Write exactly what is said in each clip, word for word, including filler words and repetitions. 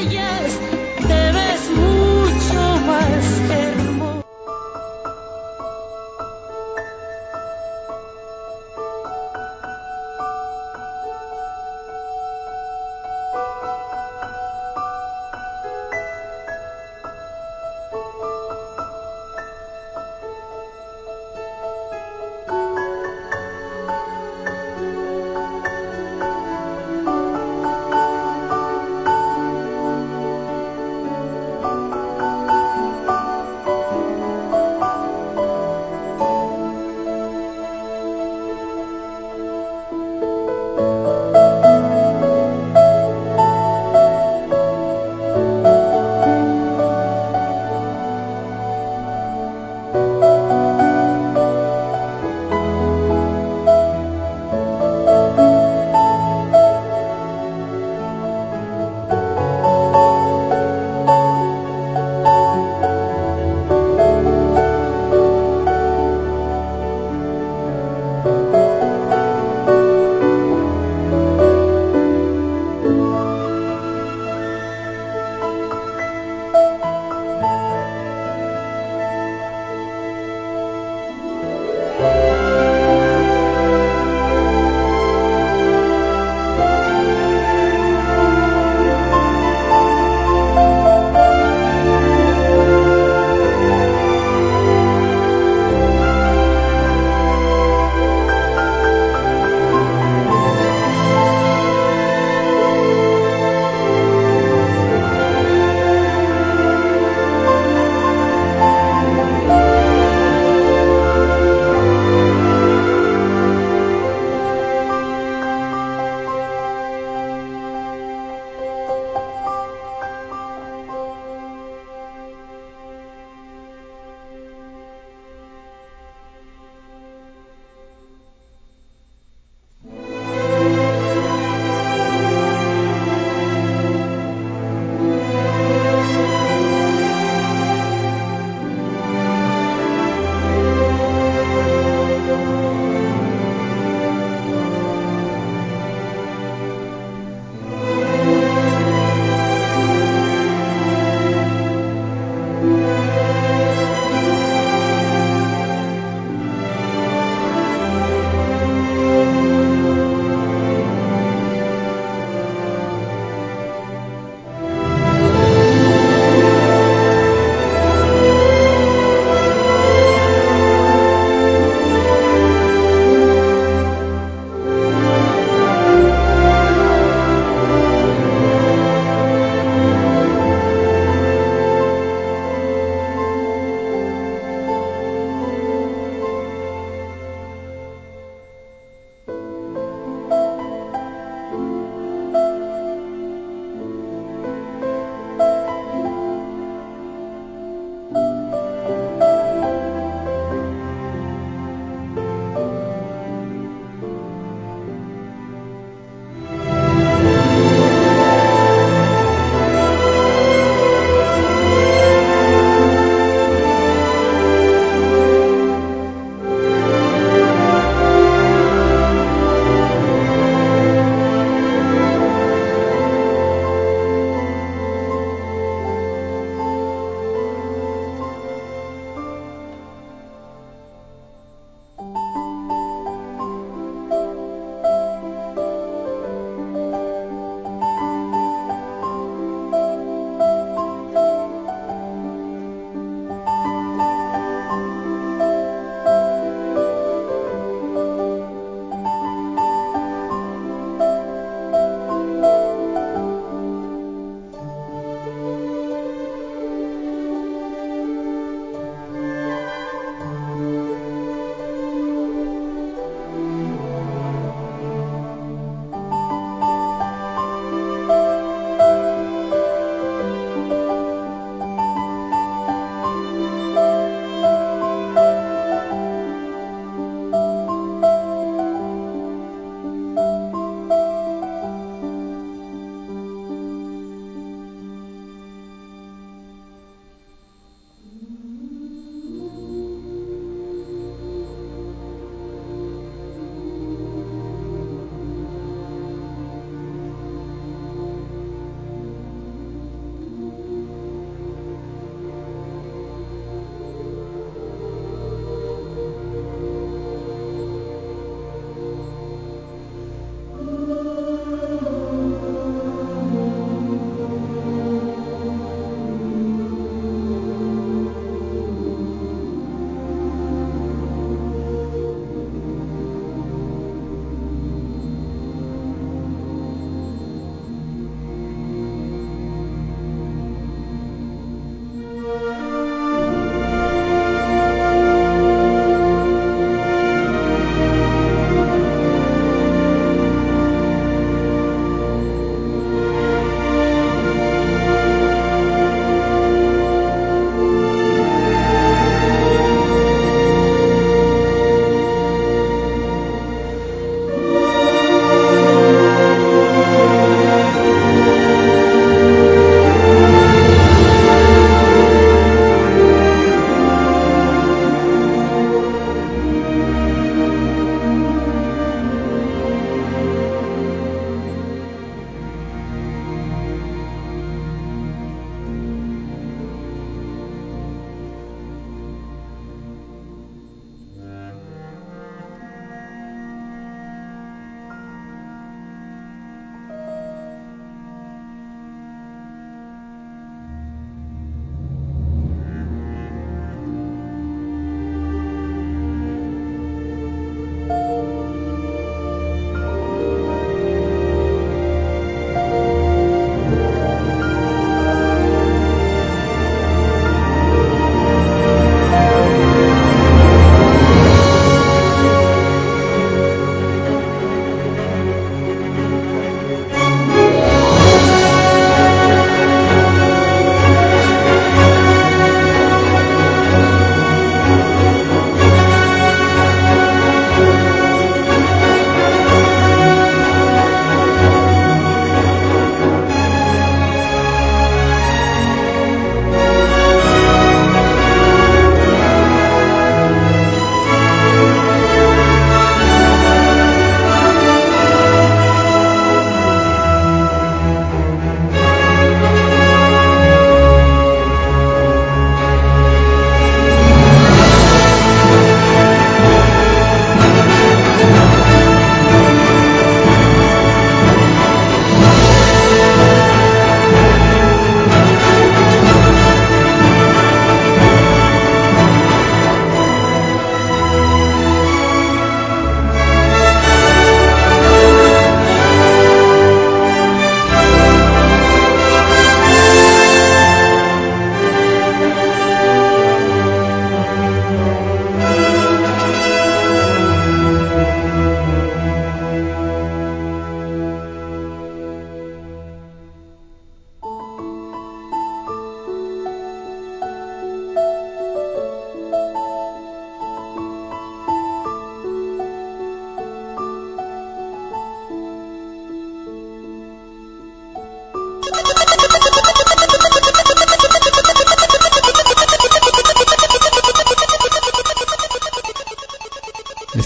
estrellas, te ves mucho más hermosa.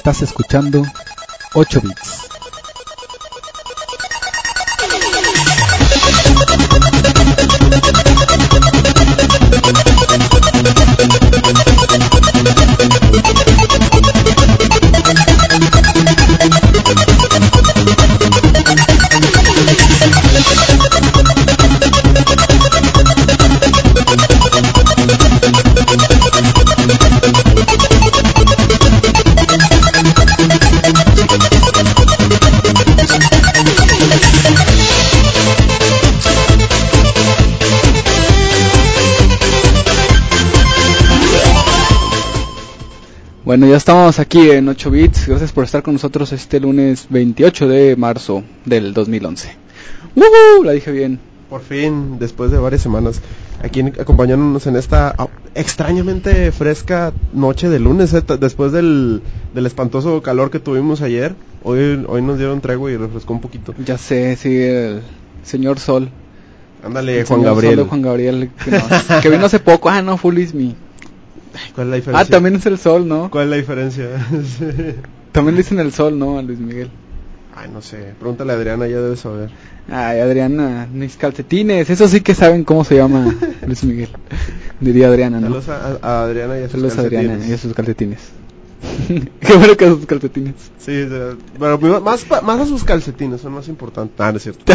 Estás escuchando ocho bits. Bueno, ya estamos aquí en ocho bits. Gracias por estar con nosotros este lunes veintiocho de marzo del dos mil once. ¡Woohoo! La dije bien. Por fin, después de varias semanas, aquí acompañándonos en esta oh, extrañamente fresca noche de lunes, eh, t- después del, del espantoso calor que tuvimos ayer. Hoy hoy nos dieron tregua y refrescó un poquito. Ya sé, sí, el señor Sol. Ándale, El Juan señor Gabriel. Sol de Juan Gabriel, que, no, que vino hace poco. Ah, no, fue Luis Mi. ¿Cuál es la diferencia? Ah, también es el Sol, ¿no? ¿Cuál es la diferencia? También le dicen el Sol, ¿no? A Luis Miguel. Ay, no sé. Pregúntale a Adriana, ya debe saber. Ay, Adriana, mis calcetines. Eso sí que saben cómo se llama Luis Miguel. Diría Adriana, ¿no? Saludos a, a Adriana y a sus Saludos a calcetines. Adriana y a sus calcetines. Qué bueno que a sus calcetines. Sí, o sea, bueno, más, más a sus calcetines, son más importantes. Ah, no es cierto.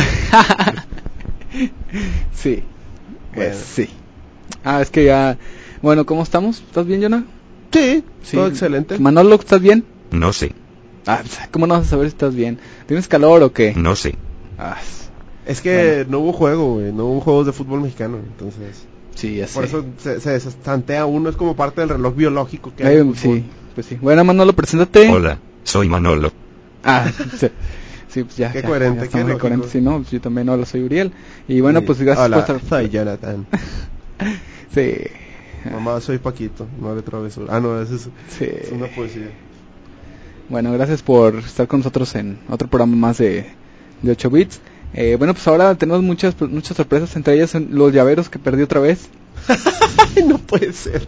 Sí. Bueno. Eh, sí. Ah, es que ya... Bueno, ¿cómo estamos? ¿Estás bien, Jonah? Sí, Sí. todo excelente. Manolo, ¿estás bien? No sé, Ah, ¿cómo no vas a saber si estás bien? ¿Tienes calor o qué? no sé. Ah, Es que no hubo juego, güey, no hubo juegos de fútbol mexicano, entonces... sí, ya sé. Por eso se, se destantea uno, es como parte del reloj biológico que Ay, hay en el fútbol. sí, pues sí. Bueno, Manolo, preséntate. Hola, soy Manolo. Ah, sí. Sí, pues ya. Qué ya, coherente, ya qué estamos muy lógico. coherentes, sí, no, pues yo también, hola, soy Uriel. Y bueno, Sí. pues gracias Hola, por estar... soy Jonathan. Sí. Mamá, soy Paquito, no le travesura. Ah, no, es, es, Sí. es una poesía. Bueno, gracias por estar con nosotros en otro programa más de, de ocho bits. Eh, bueno, pues ahora tenemos muchas muchas sorpresas, entre ellas son los llaveros que perdí otra vez. No puede ser.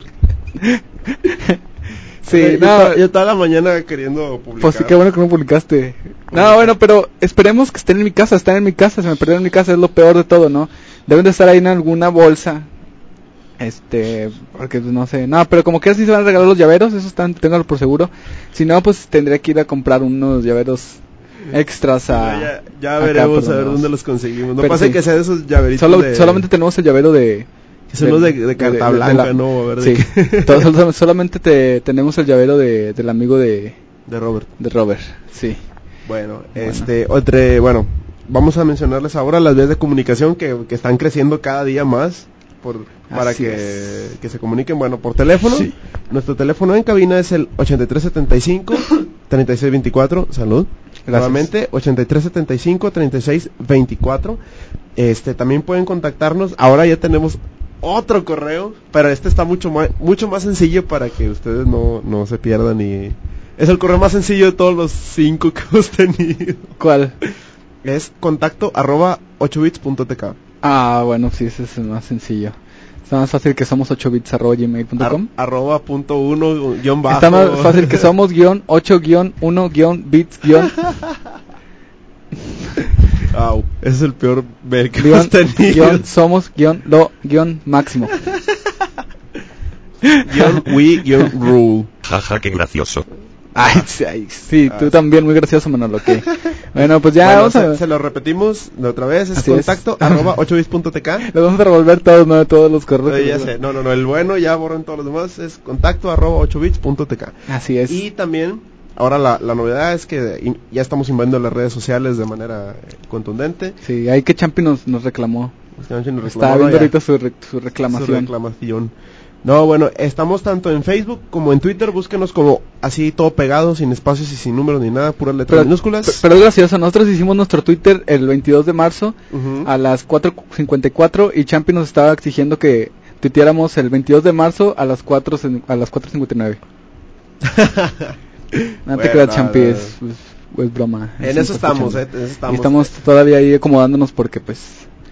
Sí, O sea, yo, no, estaba, yo estaba la mañana queriendo publicar. pues sí, qué bueno que no publicaste. No, bueno, pero esperemos que estén en mi casa, están en mi casa, se me perdieron en mi casa, es lo peor de todo, ¿no? Deben de estar ahí en alguna bolsa. Este, porque pues, no sé, no, pero como que así se van a regalar los llaveros, eso están, téngalo por seguro. Si no, pues tendría que ir a comprar unos llaveros extras a... Ya, ya acá veremos por a ver donde dónde vamos. los conseguimos. No Pero pasa sí. que sean esos llaveritos Solo, de... Solamente tenemos el llavero de... que son los de, de carta de- de- blanca, de la- ¿no? A ver, Sí, de, qué- Todo- solamente te, tenemos el llavero de, del amigo de, de Robert. de Robert, sí. Bueno, este, entre, bueno, vamos a mencionarles ahora las vías de comunicación que, que están creciendo cada día más por, para Así que, es. que se comuniquen, bueno, por teléfono. Sí. Nuestro teléfono en cabina es el ochenta y tres setenta y cinco, treinta y seis veinticuatro, salud. Gracias. Nuevamente, ochenta y tres setenta y cinco, treinta y seis veinticuatro. Este, también pueden contactarnos, ahora ya tenemos otro correo, pero este está mucho más, mucho más sencillo para que ustedes no, no se pierdan y... Es el correo más sencillo de todos los cinco que hemos tenido. ¿Cuál? Es contacto arroba ocho bits punto t k. Ah, bueno, sí, ese es el más sencillo. Está más fácil que somos ocho bits arroba gmail punto com. Ar- arroba punto uno guión bajo. Está más fácil que somos guión ocho guión uno guión bits guión Au, ese es el peor mail que guión, hemos tenido. guión somos guión lo guión máximo. Guión we guión rule. Jaja, qué gracioso. Ay, sí, ay, sí, Ah, tú sí. también muy gracioso, Manolo, ok. Bueno, pues ya Bueno, vamos se, a... se lo repetimos de otra vez, es Así contacto es. arroba ocho bits punto t k. Los vamos a revolver todos, ¿no? Todos los correos. Eh, ya sé, no, no, no, el bueno ya borran todos los demás, es contacto arroba ocho bits punto t k. Así es. Y también, ahora la, la novedad es que in- ya estamos invadiendo las redes sociales de manera eh, contundente. Sí, ahí que Champi nos, nos reclamó. Estaba viendo Está viendo ahorita su, re- su reclamación. Su reclamación. No, bueno, estamos tanto en Facebook como en Twitter, búsquenos como así todo pegado, sin espacios y sin números ni nada, puras letras Pero, minúsculas. pe- pero es gracioso, nosotros hicimos nuestro Twitter el veintidós de marzo Ujú. a las cuatro cincuenta y cuatro y Champi nos estaba exigiendo que tuiteáramos el veintidós de marzo a las cuatro cin- a las cuatro cincuenta y nueve. No te Bueno, creas, no, Champi, no, no. es, es, es broma. En Es eso estamos, escuchando. eh, en eso Y estamos. estamos todavía ahí acomodándonos porque pues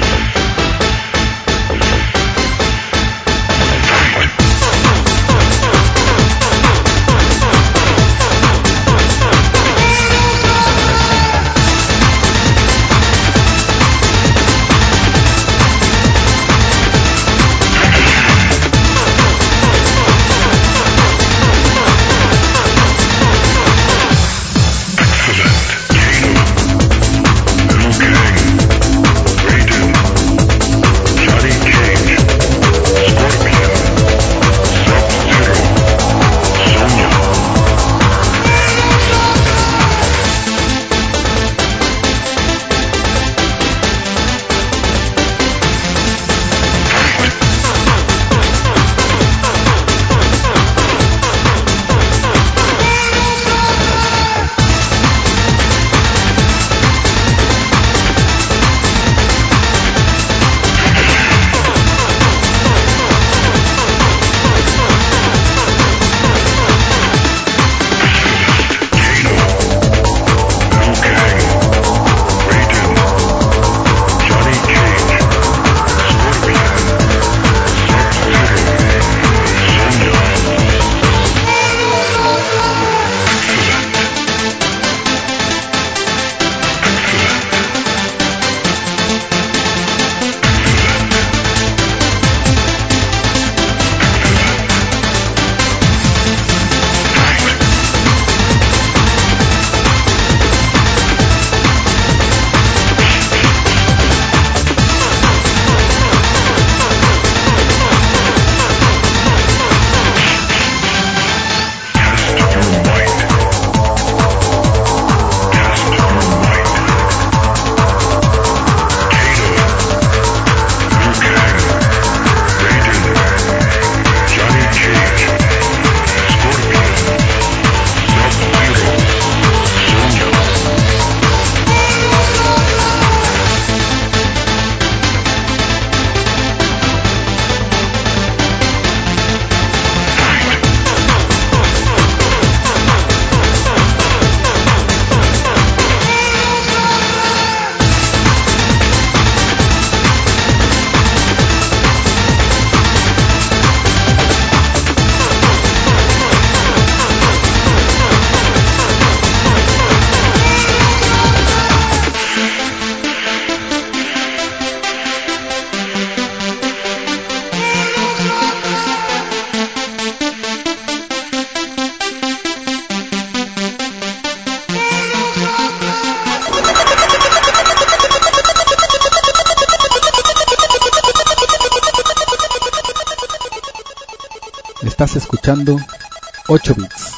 Estás escuchando ocho bits.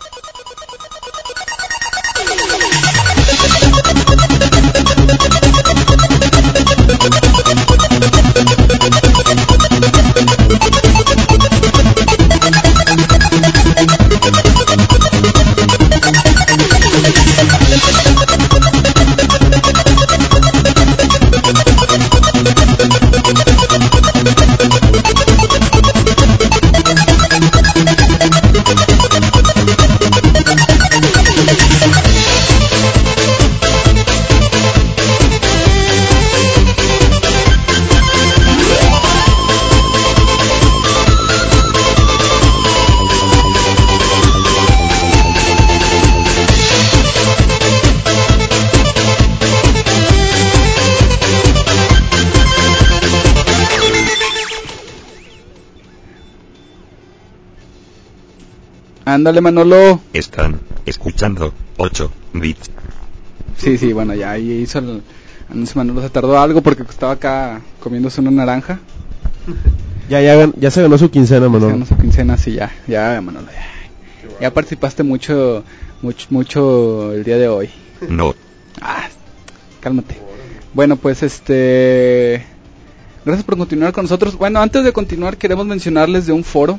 Ándale, Manolo. Están escuchando ocho bits. Sí, sí, bueno, ya ahí hizo el anuncio. Manolo se tardó algo porque estaba acá comiéndose una naranja. Ya, ya, gan- ya se ganó su quincena, Se Manolo. ganó su quincena, sí, ya, ya, Manolo, ya. Ya participaste mucho, mucho, mucho el día de hoy. No. Ah, cálmate. Bueno, pues este... Gracias por continuar con nosotros. Bueno, antes de continuar queremos mencionarles de un foro.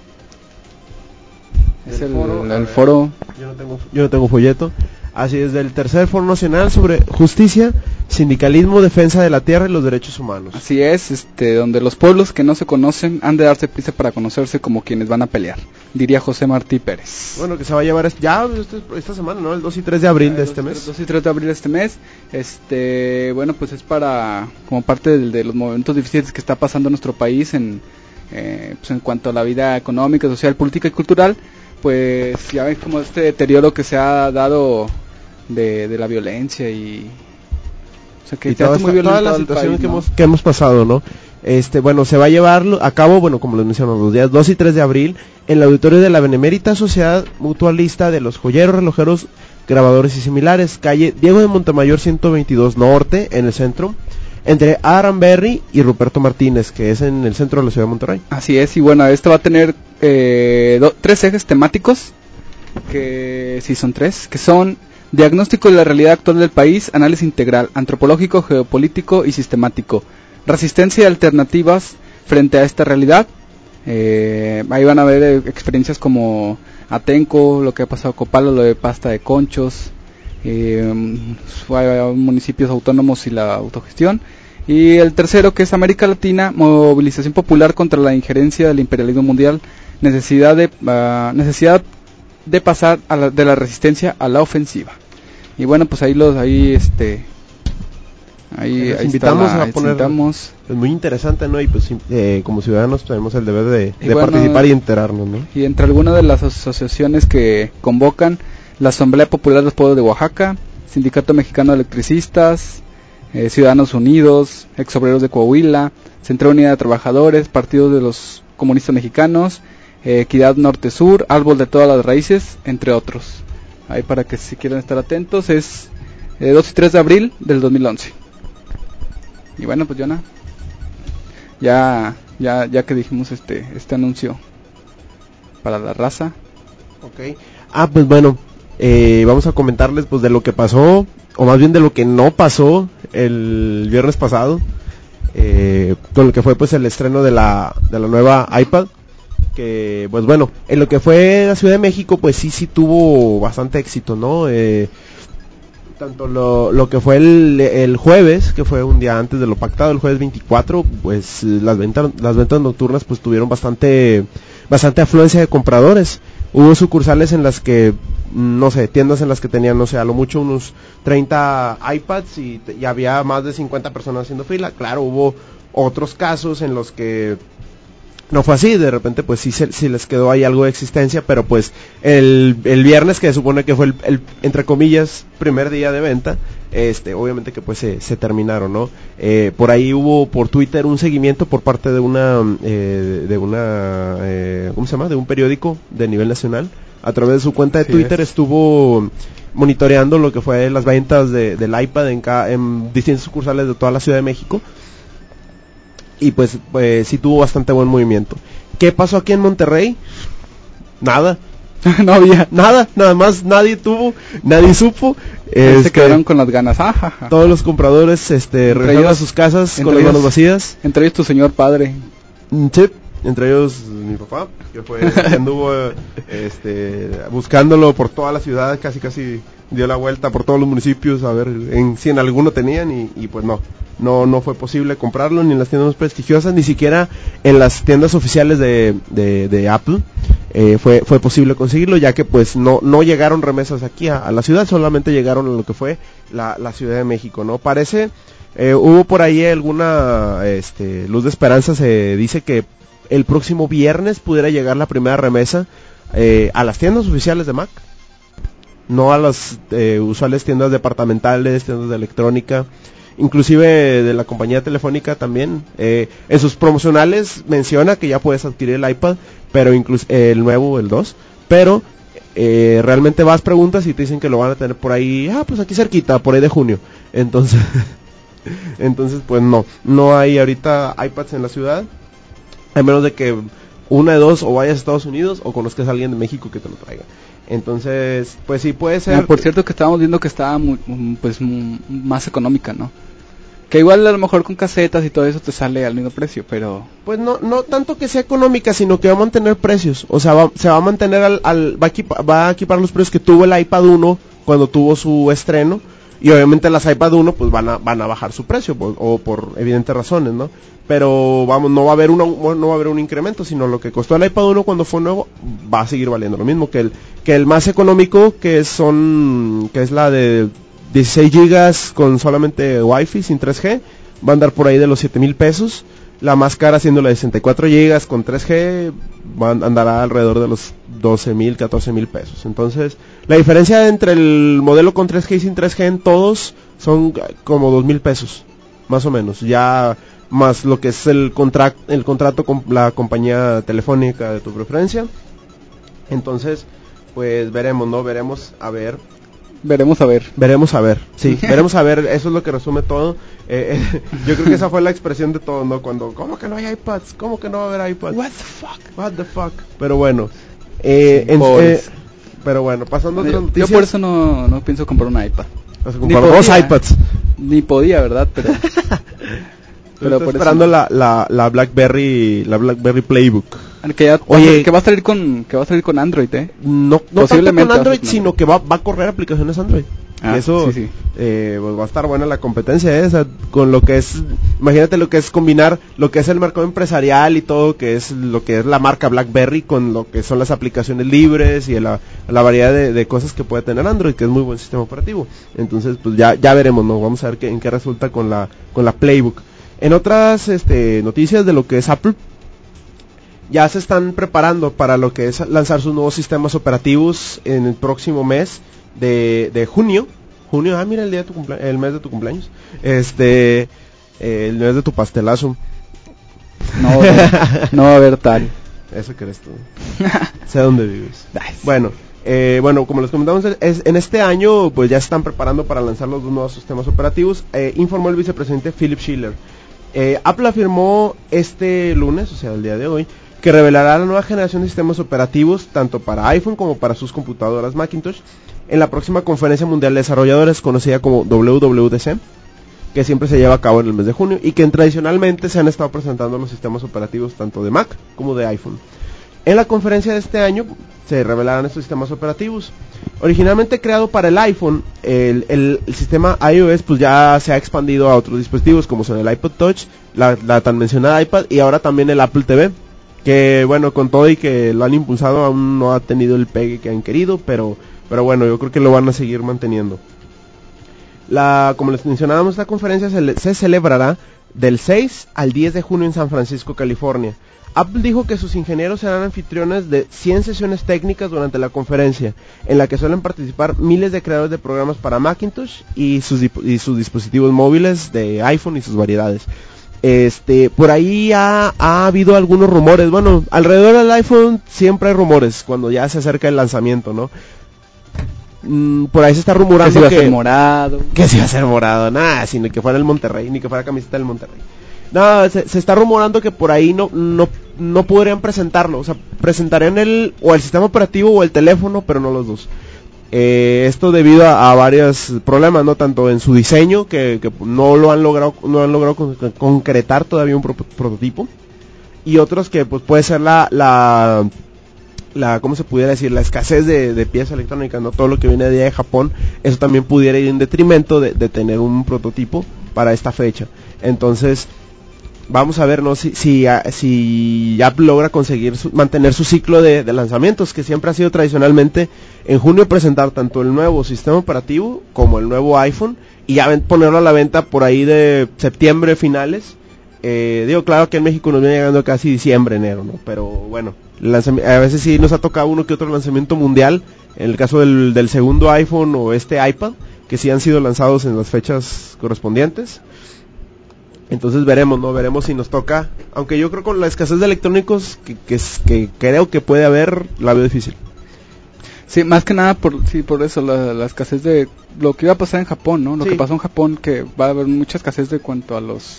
Es Del el, foro, el a ver. foro... Yo no tengo, yo no tengo folleto. Así es, del tercer Foro Nacional sobre Justicia, Sindicalismo, Defensa de la Tierra y los Derechos Humanos. Así es, este, donde los pueblos que no se conocen han de darse prisa para conocerse como quienes van a pelear, diría José Martí Pérez. Bueno, que se va a llevar es- ya este- esta semana, ¿no? El dos y tres de abril de este mes. dos y tres de abril de este mes. Este, bueno, pues es para, como parte de, de los momentos difíciles que está pasando en nuestro país en, eh, pues en cuanto a la vida económica, social, política y cultural. Pues ya ven como este deterioro que se ha dado de, de la violencia y... O sea, que Y ya toda, está muy esta- toda violentado la el situación país, que, ¿no? hemos, que hemos pasado, ¿no? Este, bueno, se va a llevar a cabo, bueno, como les mencionamos, los días dos y tres de abril en el auditorio de la Benemérita Sociedad Mutualista de los Joyeros, Relojeros, Grabadores y Similares, calle Diego de Montemayor ciento veintidós Norte, en el centro, entre Aranberry y Ruperto Martínez, que es en el centro de la ciudad de Monterrey. Así es, y bueno, este va a tener eh, do- tres ejes temáticos, que sí son tres, que son diagnóstico de la realidad actual del país, análisis integral, antropológico, geopolítico y sistemático, resistencia y alternativas frente a esta realidad. Eh, ahí van a ver eh, experiencias como Atenco, lo que ha pasado con Copalo, lo de pasta de conchos, eh, municipios autónomos y la autogestión. Y el tercero, que es América Latina, movilización popular contra la injerencia del imperialismo mundial, necesidad de uh, necesidad de pasar a la, de la resistencia a la ofensiva. Y bueno, pues ahí los ahí este ahí, Les ahí invitamos está la, a poner- invitamos. Es muy interesante, ¿no? Y pues eh, como ciudadanos tenemos el deber de, Y de bueno, participar y enterarnos, ¿no? Y entre algunas de las asociaciones que convocan, la Asamblea Popular de los Pueblos de Oaxaca, Sindicato Mexicano de Electricistas, eh, Ciudadanos Unidos, Ex Obreros de Coahuila, Central Unidad de Trabajadores, Partido de los Comunistas Mexicanos, eh, Equidad Norte-Sur, Árbol de Todas las Raíces, entre otros. Ahí para que si quieren estar atentos, es eh, dos y tres de abril del dos mil once. Y bueno, pues Jonah, ya, ya, ya que dijimos este, este anuncio para la raza. Ok. Ah, pues bueno, eh, vamos a comentarles pues de lo que pasó, o más bien de lo que no pasó el viernes pasado, eh, con lo que fue pues el estreno de la, de la nueva iPad, que pues bueno, en lo que fue la Ciudad de México pues sí, sí tuvo bastante éxito, ¿no? Eh, tanto lo, lo que fue el, el jueves, que fue un día antes de lo pactado, el jueves veinticuatro, pues las ventas, las ventas nocturnas pues tuvieron bastante, bastante afluencia de compradores. Hubo sucursales en las que, no sé, tiendas en las que tenían, no sé, a lo mucho unos treinta iPads y, y había más de cincuenta personas haciendo fila. Claro, hubo otros casos en los que no fue así, de repente pues sí, se, sí les quedó ahí algo de existencia, pero pues el, el viernes, que se supone que fue el, el, entre comillas, primer día de venta, este, obviamente que pues se, se terminaron, ¿no? Eh, por ahí hubo por Twitter un seguimiento por parte de una, eh, de una, eh, ¿cómo se llama? De un periódico de nivel nacional, a través de su cuenta de Así Twitter es. estuvo monitoreando lo que fue las ventas de, del iPad en, ca, en distintas sucursales de toda la Ciudad de México. Y pues, pues sí tuvo bastante buen movimiento. ¿Qué pasó aquí en Monterrey? Nada. No había. Nada, nada más nadie tuvo, nadie supo. Se Este, quedaron con las ganas. Ah, ja, ja. todos los compradores este, Entre regresaron a ellos- sus casas entre con las manos ellos- vacías. Entre ellos tu señor padre. Mm, Sí, entre ellos mi papá, que fue que anduvo eh, este, buscándolo por toda la ciudad, casi casi dio la vuelta por todos los municipios a ver en, si en alguno tenían y, y pues no, no no fue posible comprarlo ni en las tiendas más prestigiosas, ni siquiera en las tiendas oficiales de, de, de Apple eh, fue fue posible conseguirlo, ya que pues no no llegaron remesas aquí a, a la ciudad, solamente llegaron a lo que fue la, la Ciudad de México, ¿no? Parece, eh, hubo por ahí alguna este, luz de esperanza, se dice que el próximo viernes pudiera llegar la primera remesa eh, a las tiendas oficiales de Mac, no a las eh, usuales tiendas departamentales, tiendas de electrónica, inclusive de la compañía telefónica también. Eh, en sus promocionales menciona que ya puedes adquirir el iPad, pero incluso eh, el nuevo, el dos, pero eh, realmente vas, preguntas y te dicen que lo van a tener por ahí, ah, pues aquí cerquita, por ahí de junio. Entonces, entonces pues no, no hay ahorita iPads en la ciudad. A menos de que una de dos, o vayas a Estados Unidos o conozcas a alguien de México que te lo traiga. Entonces, pues sí puede ser. Ah, por cierto que estábamos viendo que estaba muy, mm, pues mm, más económica, ¿no? Que igual a lo mejor con casetas y todo eso te sale al mismo precio, pero Pues no no tanto que sea económica, sino que va a mantener precios. O sea, va, se va a mantener al, al va, a equipa, va a equipar los precios que tuvo el iPad uno cuando tuvo su estreno. Y obviamente las iPad uno pues van a van a bajar su precio por, o por evidentes razones, ¿no? Pero vamos, no va a haber una, no va a haber un incremento, sino lo que costó el iPad uno cuando fue nuevo va a seguir valiendo lo mismo que el que el más económico, que son que es la de dieciséis gigas con solamente Wi-Fi sin tres G, va a andar por ahí de los siete mil pesos. La más cara, siendo la de sesenta y cuatro gigas con tres G, va, andará alrededor de los doce mil, catorce mil pesos. Entonces, la diferencia entre el modelo con tres G y sin tres G en todos son como dos mil pesos, más o menos. Ya más lo que es el, contract, el contrato con la compañía telefónica de tu preferencia. Entonces, pues veremos, ¿no? Veremos a ver. veremos a ver. Veremos a ver, sí, veremos a ver, eso es lo que resume todo. Eh, eh, yo creo que esa fue la expresión de todo, ¿no? Cuando, ¿cómo que no hay iPads? ¿Cómo que no va a haber iPads? What the fuck? What the fuck? Pero bueno, eh, Sí, en- pobres. eh, pero bueno, pasando a otras Yo, yo noticias. por eso no, no pienso comprar un iPad. Vas a comprar Ni dos podía. iPads. Ni podía, ¿verdad? Pero Pero por eso esperando no. la, la, la BlackBerry, la BlackBerry Playbook. que ya Oye, que va a salir con que va a salir con Android, ¿eh? No, no tanto Posiblemente con Android, va a ser con sino Android. que va, va a correr aplicaciones Android. Ah, Y eso sí, sí. eh, pues va a estar buena la competencia esa, con lo que es, imagínate lo que es combinar lo que es el mercado empresarial y todo, que es lo que es la marca BlackBerry con lo que son las aplicaciones libres y la, la variedad de, de cosas que puede tener Android, que es muy buen sistema operativo. Entonces, pues ya, ya veremos, ¿no? Vamos a ver qué, en qué resulta con la, con la Playbook. En otras este, noticias de lo que es Apple, ya se están preparando para lo que es lanzar sus nuevos sistemas operativos en el próximo mes de, de junio. Junio, ah, mira el día de tu cumplea- el mes de tu cumpleaños. Este, eh, el mes de tu pastelazo. No, no va a haber tal. Eso crees tú. Sé dónde vives. Nice. Bueno, eh, bueno, como les comentamos, es, en este año pues ya se están preparando para lanzar los dos nuevos sistemas operativos, eh, informó el vicepresidente Philip Schiller. Eh, Apple afirmó este lunes, o sea, el día de hoy, que revelará la nueva generación de sistemas operativos tanto para iPhone como para sus computadoras Macintosh en la próxima Conferencia Mundial de Desarrolladores, conocida como W W D C, que siempre se lleva a cabo en el mes de junio y que tradicionalmente se han estado presentando los sistemas operativos tanto de Mac como de iPhone. En la conferencia de este año se revelarán estos sistemas operativos. Originalmente creado para el iPhone, el, el, el sistema iOS pues ya se ha expandido a otros dispositivos como son el iPod Touch, la, la tan mencionada iPad y ahora también el Apple T V, que bueno, con todo y que lo han impulsado aún no ha tenido el pegue que han querido, pero, pero bueno, yo creo que lo van a seguir manteniendo. La, como les mencionábamos, esta conferencia se, le, se celebrará del seis al diez de junio en San Francisco, California. Apple dijo que sus ingenieros serán anfitriones de cien sesiones técnicas durante la conferencia, en la que suelen participar miles de creadores de programas para Macintosh y sus, y sus dispositivos móviles de iPhone y sus variedades. Este, por ahí ha, ha habido algunos rumores. Bueno, alrededor del iPhone siempre hay rumores cuando ya se acerca el lanzamiento, ¿no? Mm, por ahí se está rumorando que se iba que a ser morado. que se iba a ser morado, nada, sino que fuera el Monterrey, ni que fuera camiseta del Monterrey. No, se, se está rumorando que por ahí no, no, no podrían presentarlo, o sea, presentarían el o el sistema operativo o el teléfono, pero no los dos. Eh, esto debido a, a varios problemas, no tanto en su diseño, que, que no lo han logrado, no han logrado con, con, concretar todavía un pro, prototipo, y otros que pues puede ser la, la, la, ¿cómo se pudiera decir? La escasez de, de piezas electrónicas, no todo lo que viene de, de Japón, eso también pudiera ir en detrimento de, de tener un prototipo para esta fecha. Entonces, vamos a ver, ¿no? Si, si, si Apple logra conseguir su, mantener su ciclo de, de lanzamientos, que siempre ha sido tradicionalmente en junio presentar tanto el nuevo sistema operativo como el nuevo iPhone, y ya ven, ponerlo a la venta por ahí de septiembre finales. Eh, digo, claro que en México nos viene llegando casi diciembre, enero, ¿no? Pero bueno, a veces sí nos ha tocado uno que otro lanzamiento mundial, en el caso del, del segundo iPhone o este iPad, que sí han sido lanzados en las fechas correspondientes. Entonces veremos, ¿no? Veremos si nos toca. Aunque yo creo con la escasez de electrónicos que, que, que creo que puede haber, la veo difícil. Sí, más que nada por sí por eso, la, la escasez de lo que iba a pasar en Japón, ¿no? Lo Sí. que pasó en Japón, que va a haber mucha escasez de cuanto a los...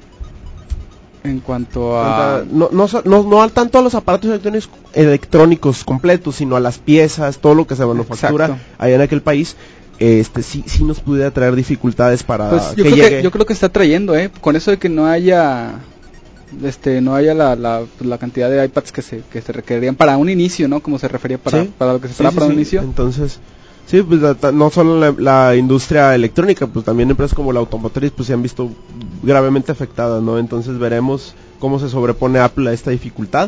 En cuanto a... No, no, no, no tanto a los aparatos electrónicos, electrónicos completos, sino a las piezas, todo lo que se manufactura Exacto. allá en aquel país. Este sí sí nos pudiera traer dificultades para Pues yo que creo llegue. que yo creo que está trayendo, eh, con eso de que no haya este no haya la, la, la cantidad de iPads que se que se requerirían para un inicio, ¿no? Como se refería para Sí. para lo que se Sí, esperaba sí, para un sí. inicio. Entonces, sí, pues la, no solo la, la industria electrónica, pues también empresas como la automotriz pues se han visto gravemente afectadas, ¿no? Entonces veremos cómo se sobrepone Apple a esta dificultad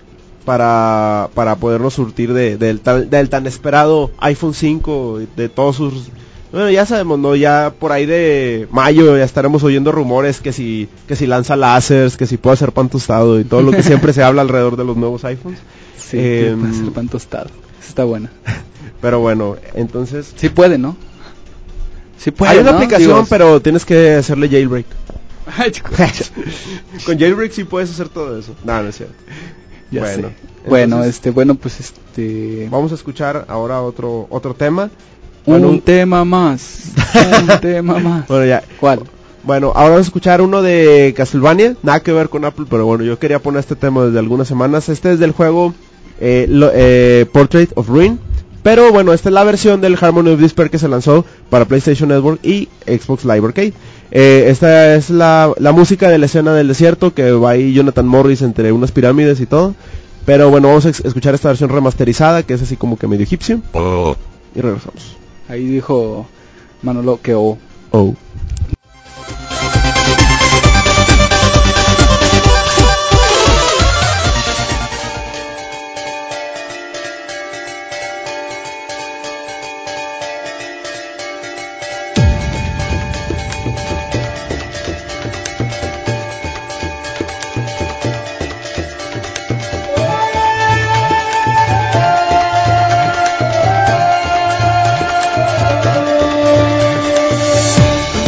para para podernos surtir de, del, tan, del tan esperado iPhone cinco, de todos sus... Bueno, ya sabemos, ¿no? Ya por ahí de mayo ya estaremos oyendo rumores que si que si lanza láseres, que si puede hacer pan tostado y todo lo que siempre se habla alrededor de los nuevos iPhones. Sí, Eh, puede ser pan tostado. Está buena. Pero bueno, entonces... Sí puede, ¿no? Sí puede, Hay una ¿no? aplicación, Digo, pero tienes que hacerle jailbreak. Ay, chico, Con jailbreak sí puedes hacer todo eso. No, no es cierto. ya Bueno, sé. entonces- Bueno, este, bueno, pues este Vamos a escuchar ahora otro otro tema. un Bueno, tema más. Un tema más. Bueno, ya. ¿Cuál? Bueno, ahora vamos a escuchar uno de Castlevania, nada que ver con Apple, pero bueno, yo quería poner este tema desde algunas semanas. Este es del juego eh, lo, eh, Portrait of Ruin, pero bueno, esta es la versión del Harmony of Despair que se lanzó para PlayStation Network y Xbox Live Arcade. Eh, esta es la, la música de la escena del desierto, que va ahí Jonathan Morris entre unas pirámides y todo. Pero bueno, vamos a ex- escuchar esta versión remasterizada, que es así como que medio egipcio, Oh, y regresamos. Ahí dijo Manolo que o. Oh. Thank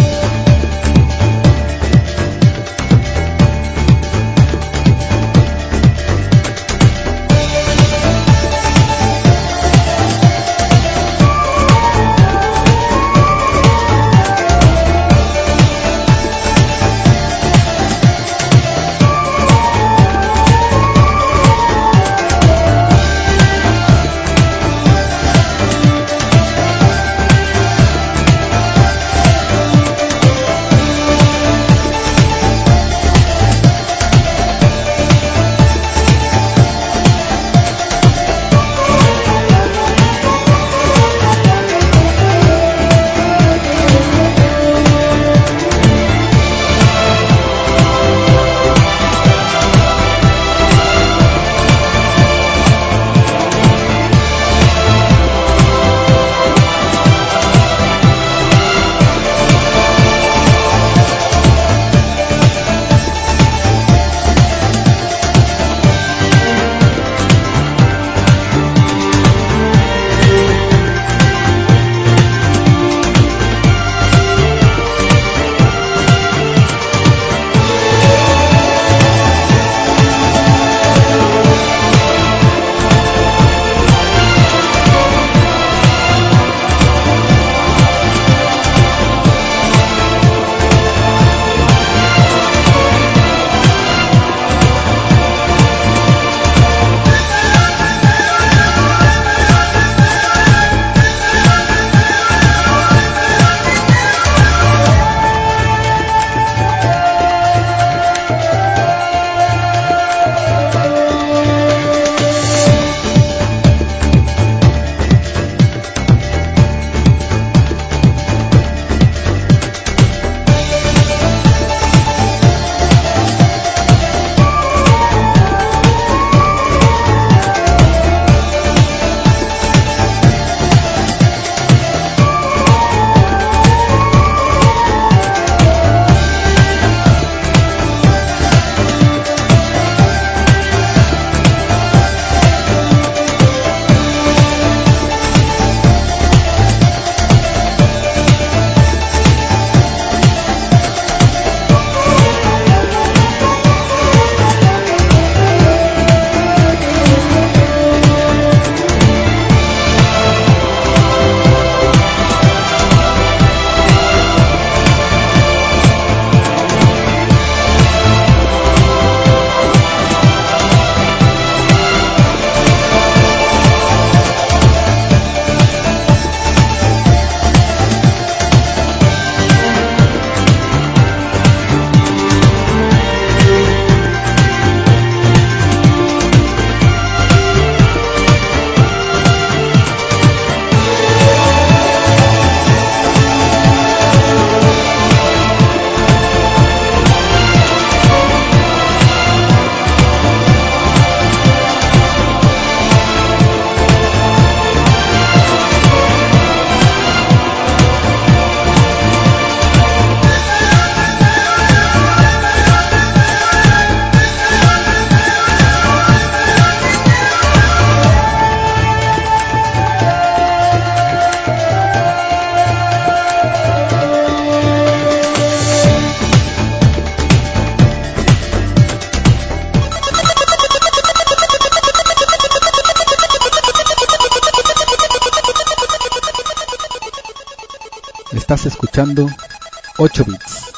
Estás escuchando ocho bits.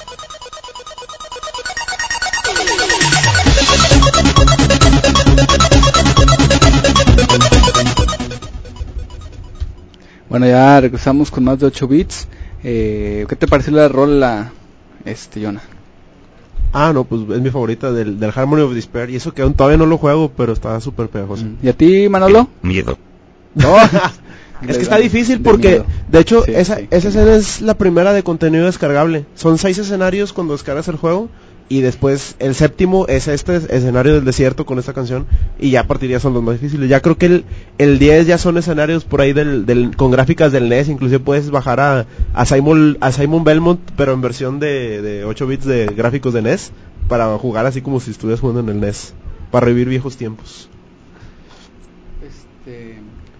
Bueno, ya regresamos con más de ocho bits. Eh, ¿Qué te pareció la rola, este, Jonah? Ah, no, pues es mi favorita del, del Harmony of Despair. Y eso que aún todavía no lo juego, pero está súper pegajoso. ¿Y a ti, Manolo? Miedo. No, es que está difícil De porque, miedo. de hecho, Sí, esa, sí. esa escena es la primera de contenido descargable. Son seis escenarios cuando descargas el juego. Y después el séptimo es este escenario del desierto con esta canción. Y ya a partir ya son los más difíciles. Ya creo que el, el diez ya son escenarios por ahí del, del, con gráficas del N E S. Inclusive puedes bajar a, a, Simon, a Simon Belmont, pero en versión de, de ocho bits de gráficos de N E S. Para jugar así como si estuvieras jugando en el N E S. Para revivir viejos tiempos. Este...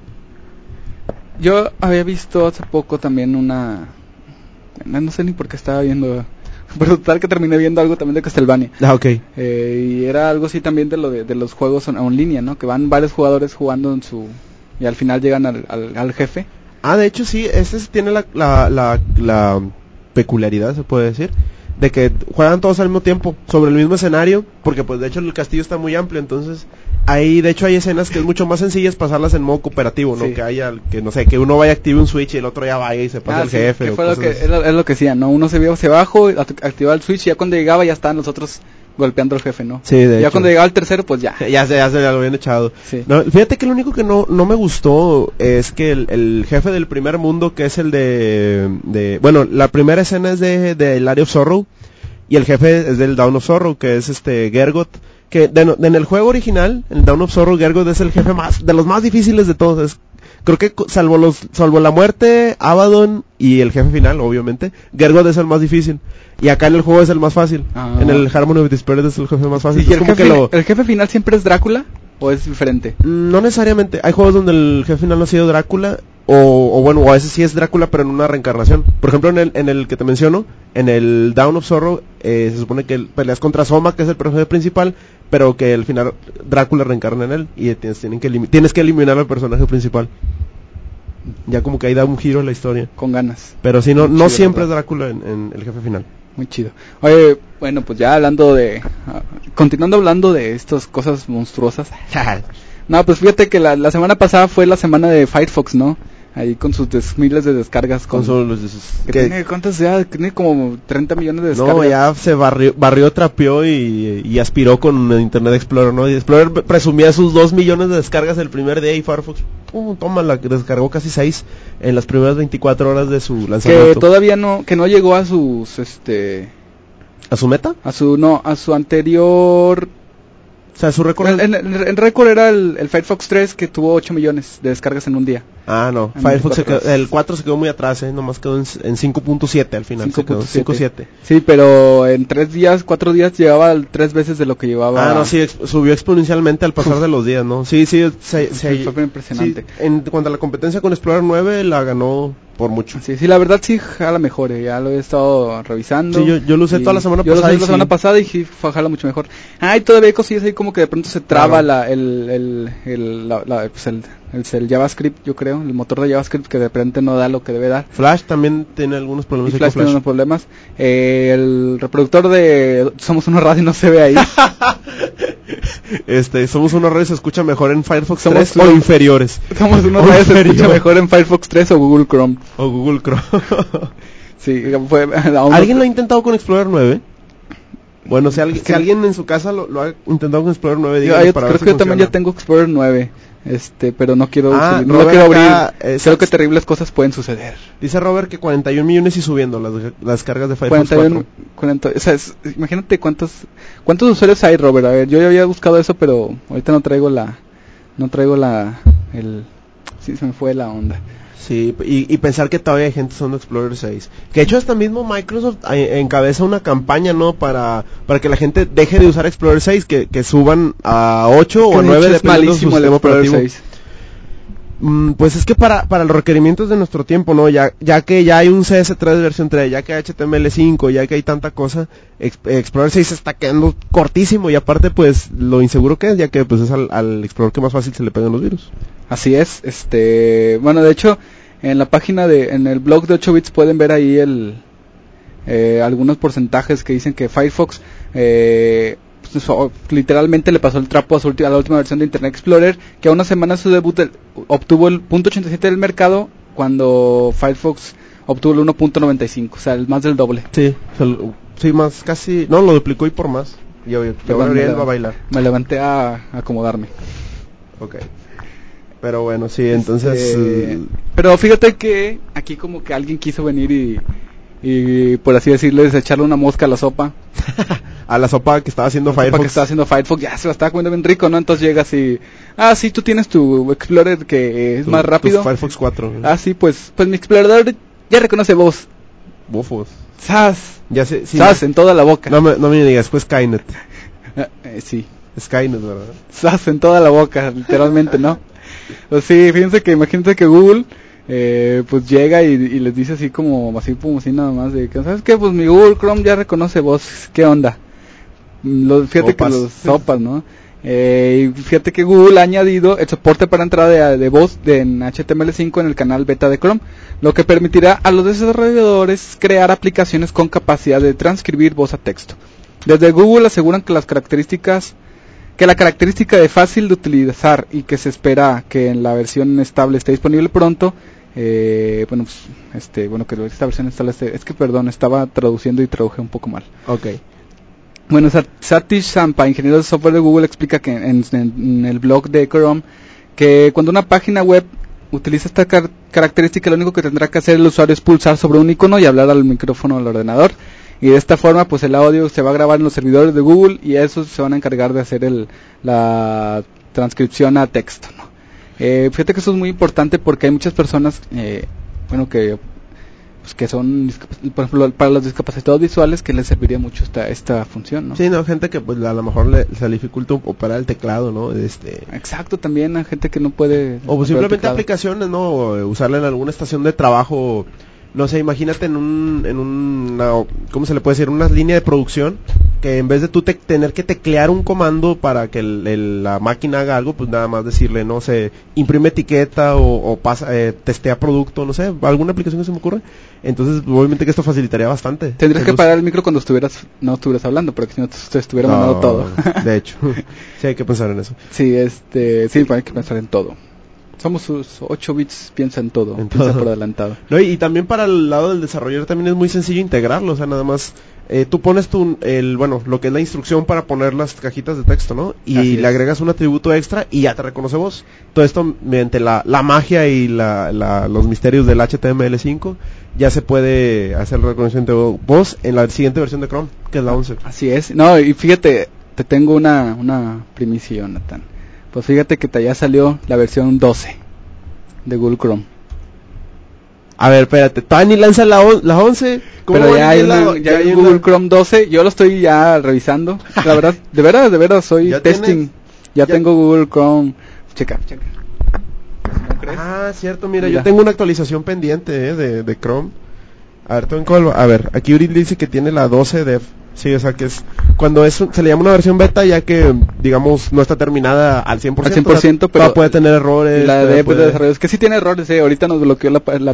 Yo había visto hace poco también una... No sé ni por qué estaba viendo... Pero total que terminé viendo algo también de Castlevania. Ah, ok. Eh, y era algo así también de lo de, de los juegos en, en línea, ¿no? Que van varios jugadores jugando en su... Y al final llegan al, al, al jefe. Ah, de hecho sí, este sí tiene la, la, la, la peculiaridad, se puede decir, de que juegan todos al mismo tiempo, sobre el mismo escenario, porque pues de hecho el castillo está muy amplio, entonces ahí de hecho hay escenas que es mucho más sencillas pasarlas en modo cooperativo, ¿no? Sí. Que haya, que no sé, que uno vaya active un switch y el otro ya vaya y se pase Ah, al sí, jefe. que o fue lo cosas que, así. es, lo, es lo que decía, ¿no? Uno se vio hacia abajo, act- activaba el switch y ya cuando llegaba ya estaban los otros golpeando al jefe, ¿no? Sí, de ya hecho. cuando llegaba el tercero, pues ya. Ya se, ya se ya lo habían echado. Sí. No, fíjate que lo único que no, no me gustó es que el, el jefe del primer mundo, que es el de, de bueno, la primera escena es de, de Lady of Sorrow, y el jefe es del Dawn of Sorrow, que es este Gergot, que de, no- en el juego original, el Dawn of Sorrow, Gergot es el jefe más, de los más difíciles de todos. Es, creo que co- salvo los, salvo la muerte, Abaddon y el jefe final, obviamente, Gergot es el más difícil. Y acá en el juego es el más fácil. Ah. En el Harmony of Despair es el jefe más fácil. ¿Y Es el como jefe, que lo- el jefe final siempre es Drácula o es diferente? No necesariamente. Hay juegos donde el jefe final no ha sido Drácula. O, o bueno, o a veces sí es Drácula, pero en una reencarnación. Por ejemplo, en el, en el que te menciono, en el Dawn of Sorrow, eh, se supone que peleas contra Soma, que es el personaje principal, pero que al final Drácula reencarna en él y tienes, tienen que elimi- tienes que eliminar al personaje principal. Ya como que ahí da un giro a la historia. Con ganas. Pero sí, no, Muy no chido, siempre ¿verdad? es Drácula en, en el jefe final. Muy chido. Oye, bueno, pues ya hablando de... ah, continuando hablando de estas cosas monstruosas. No, pues fíjate que la, la semana pasada fue la semana de Firefox, ¿no? Ahí con sus des- miles de descargas. Con Con, solo que que- tiene, ¿cuántas ya? Tiene como treinta millones de descargas. No, ya se barrió, barrió trapeó y, y aspiró con Internet Explorer, ¿no? Y Explorer presumía sus dos millones de descargas el primer día y Firefox, pum, toma, la que descargó casi seis en las primeras veinticuatro horas de su Que lanzamiento. todavía no, que no llegó a sus, este... ¿A su meta? A su, no, a su anterior... O sea, su récord... El, el- el- el récord era el, el Firefox tres que tuvo ocho millones de descargas en un día. Ah, no, en Firefox se veinticuatro quedó- el cuatro se quedó muy atrás, ¿eh? Nomás quedó en, en cinco punto siete al final. se quedó, cinco punto siete. Sí, pero en tres días, cuatro días llevaba el- tres veces de lo que llevaba. Ah, no, sí, ex- subió exponencialmente al pasar de los días, ¿no? Sí, sí, se, se- Fue impresionante. sí, en cuanto a la competencia con Explorer nueve, la ganó por mucho. Sí, sí, la verdad sí jala mejor, eh, ya lo he estado revisando. Sí, yo- yo lo usé y toda la semana yo lo pasada usé y la sí. semana pasada y sí, fue- jala mucho mejor. Ah, y todavía hay cosillas ahí como que de pronto se traba Claro. la, el, el, el, la, la- pues el, el, el JavaScript, yo creo, el motor de JavaScript que de repente no da lo que debe dar. Flash también tiene algunos Y problemas ahí Flash con tiene Flash. unos problemas. Eh, el reproductor de Somos una radio no se ve ahí. Este, somos unos redes, se escucha mejor en Firefox Somos tres los- o inferiores. Somos una O radio se escucha inferior. mejor en Firefox tres o Google Chrome. O Google Chrome. Sí, fue, aún no- ¿Alguien lo ha intentado con Explorer nueve? Bueno, si, alguien Es que- si alguien en su casa lo, lo ha intentado con Explorer nueve, Yo, díganos yo para creo ver que si yo también funciona. ya tengo Explorer nueve, este, pero no quiero, Ah, subir- no lo Robert quiero acá, abrir. es- Creo que terribles cosas pueden suceder. Dice Robert que cuarenta y un millones y subiendo las, las cargas de Firefox cuarenta y uno, cuarenta, o sea, es- imagínate cuántos cuántos usuarios hay, Robert. A ver, yo ya había buscado eso, pero ahorita no traigo la, no traigo la, el, sí se me fue la onda. Sí, y, y pensar que todavía hay gente usando Explorer seis. Que de hecho hasta mismo Microsoft eh, encabeza una campaña, ¿no? Para, para que la gente deje de usar Explorer seis, que, que suban a ocho o Que a de nueve hecho es dependiendo de su malísimo el sistema Explorer operativo. seis. Mm, pues es que para, para los requerimientos de nuestro tiempo, ¿no? Ya, ya que ya hay un C S tres versión tres, ya que hay H T M L cinco, ya que hay tanta cosa, Ex- Explorer seis se está quedando cortísimo y aparte pues lo inseguro que es, ya que pues es al, al Explorer que más fácil se le pegan los virus. Así es, este, bueno, de hecho, En la página de, en el blog de ocho bits pueden ver ahí el, eh, algunos porcentajes que dicen que Firefox, eh, pues, o- literalmente le pasó el trapo a, su ulti- a la última versión de Internet Explorer, que a una semana de su debut el- obtuvo el punto ochenta y siete del mercado, cuando Firefox obtuvo el uno punto noventa y cinco, o sea, el más del doble. Sí, se lo- sí, más casi, no, lo duplicó y por más. Y hoy Perdón, me Gabriel la- va a bailar. Me levanté a, a acomodarme. Ok. Pero bueno, sí, entonces... Este, eh, pero fíjate que aquí como que alguien quiso venir y, y por así decirles, echarle una mosca a la sopa. a la sopa que estaba haciendo La sopa Firefox. que estaba haciendo Firefox, ya se la estaba comiendo bien rico, ¿no? Entonces llegas y... Ah, sí, tú tienes tu Explorer que es tu- más tu rápido. Firefox cuatro. Ah, sí, pues pues mi Explorer ya reconoce voz. Bofos. ¡Sas! Ya sé, sí. ¡Sas! En toda la boca. No me, no me digas, fue Skynet. Ah, eh, sí. Skynet, ¿verdad? ¡Sas! En toda la boca, literalmente, ¿no? Pues sí, fíjense que imagínate que Google... Eh, pues llega y, y les dice así como así como así nada más de que, ¿sabes qué? Pues mi Google Chrome ya reconoce voz, ¿qué onda? Los, fíjate Sopas. que los sopas, ¿no? Eh, y fíjate que Google ha añadido el soporte para entrada de, de voz de, en H T M L cinco en el canal beta de Chrome, lo que permitirá a los desarrolladores crear aplicaciones con capacidad de transcribir voz a texto. Desde Google aseguran que las características que la característica de fácil de utilizar y que se espera que en la versión estable esté disponible pronto. Eh, bueno, pues, este, bueno, que esta versión estable esté, es que perdón, estaba traduciendo y traduje un poco mal. Ok. Bueno, Sat- Satish Sampa, ingeniero de software de Google, explica que en, en- en el blog de Chrome que cuando una página web utiliza esta car- característica, lo único que tendrá que hacer el usuario es pulsar sobre un icono y hablar al micrófono del ordenador. Y de esta forma, pues el audio se va a grabar en los servidores de Google y esos se van a encargar de hacer el, la transcripción a texto, ¿no? Eh, fíjate que eso es muy importante porque hay muchas personas, eh, bueno, que pues, que son, discap- por ejemplo, para los discapacitados visuales, que les serviría mucho esta esta función, ¿no? Sí, no, gente que pues a lo mejor le, se le dificulta operar el teclado, ¿no? Este... Exacto, también hay gente que no puede... O pues, operar simplemente teclado. aplicaciones, ¿no? O, eh, usarla en alguna estación de trabajo. No sé, imagínate en un, en una, ¿cómo se le puede decir? Una línea de producción que en vez de tú te- tener que teclear un comando para que el- el- la máquina haga algo, pues nada más decirle, no sé, imprime etiqueta o, o pasa, eh, testea producto, no sé, alguna aplicación que se me ocurre. Entonces, obviamente que esto facilitaría bastante. Tendrías que El uso. parar el micro cuando estuvieras no estuvieras hablando, porque si no te, te estuviera No, mandando todo. de hecho, sí hay que pensar en eso. Sí, este, sí, hay que pensar en todo. Somos sus ocho bits, piensa en todo, En piensa todo. por adelantado. No, y, y también para el lado del desarrollador también es muy sencillo integrarlo, o sea, nada más eh, tú pones tu, el, bueno, lo que es la instrucción para poner las cajitas de texto, ¿no? Y Así le es. agregas un atributo extra y ya te reconoce voz. Todo esto mediante la, la magia y la, la- los misterios del H T M L cinco ya se puede hacer el reconocimiento de voz en la siguiente versión de Chrome, que es la once. Así es. No, y fíjate, te tengo una, una primicia, Jonathan. Pues fíjate que te ya salió la versión doce de Google Chrome. A ver, espérate, todavía ni lanza la, on- la once. ¿Cómo Pero van ya a hay, ir la- una, ya hay hay Google una- Chrome doce, yo lo estoy ya revisando. La verdad, de veras, de veras, soy ¿Ya testing. tienes? Ya, Ya- tengo Google Chrome. Checa, checa. ¿No crees? Ah, cierto, mira, Mira. yo tengo una actualización pendiente eh, de, de Chrome. A ver, ¿tú en cuál va? A ver, aquí Uri dice que tiene la doce dev. Sí, o sea que es cuando es un- se le llama una versión beta ya que digamos no está terminada al cien por ciento. Al cien por ciento, o sea, todavía pero puede tener errores. La todavía de, puede- de desarrollo, es que sí tiene errores, eh. Ahorita nos bloqueó la... la-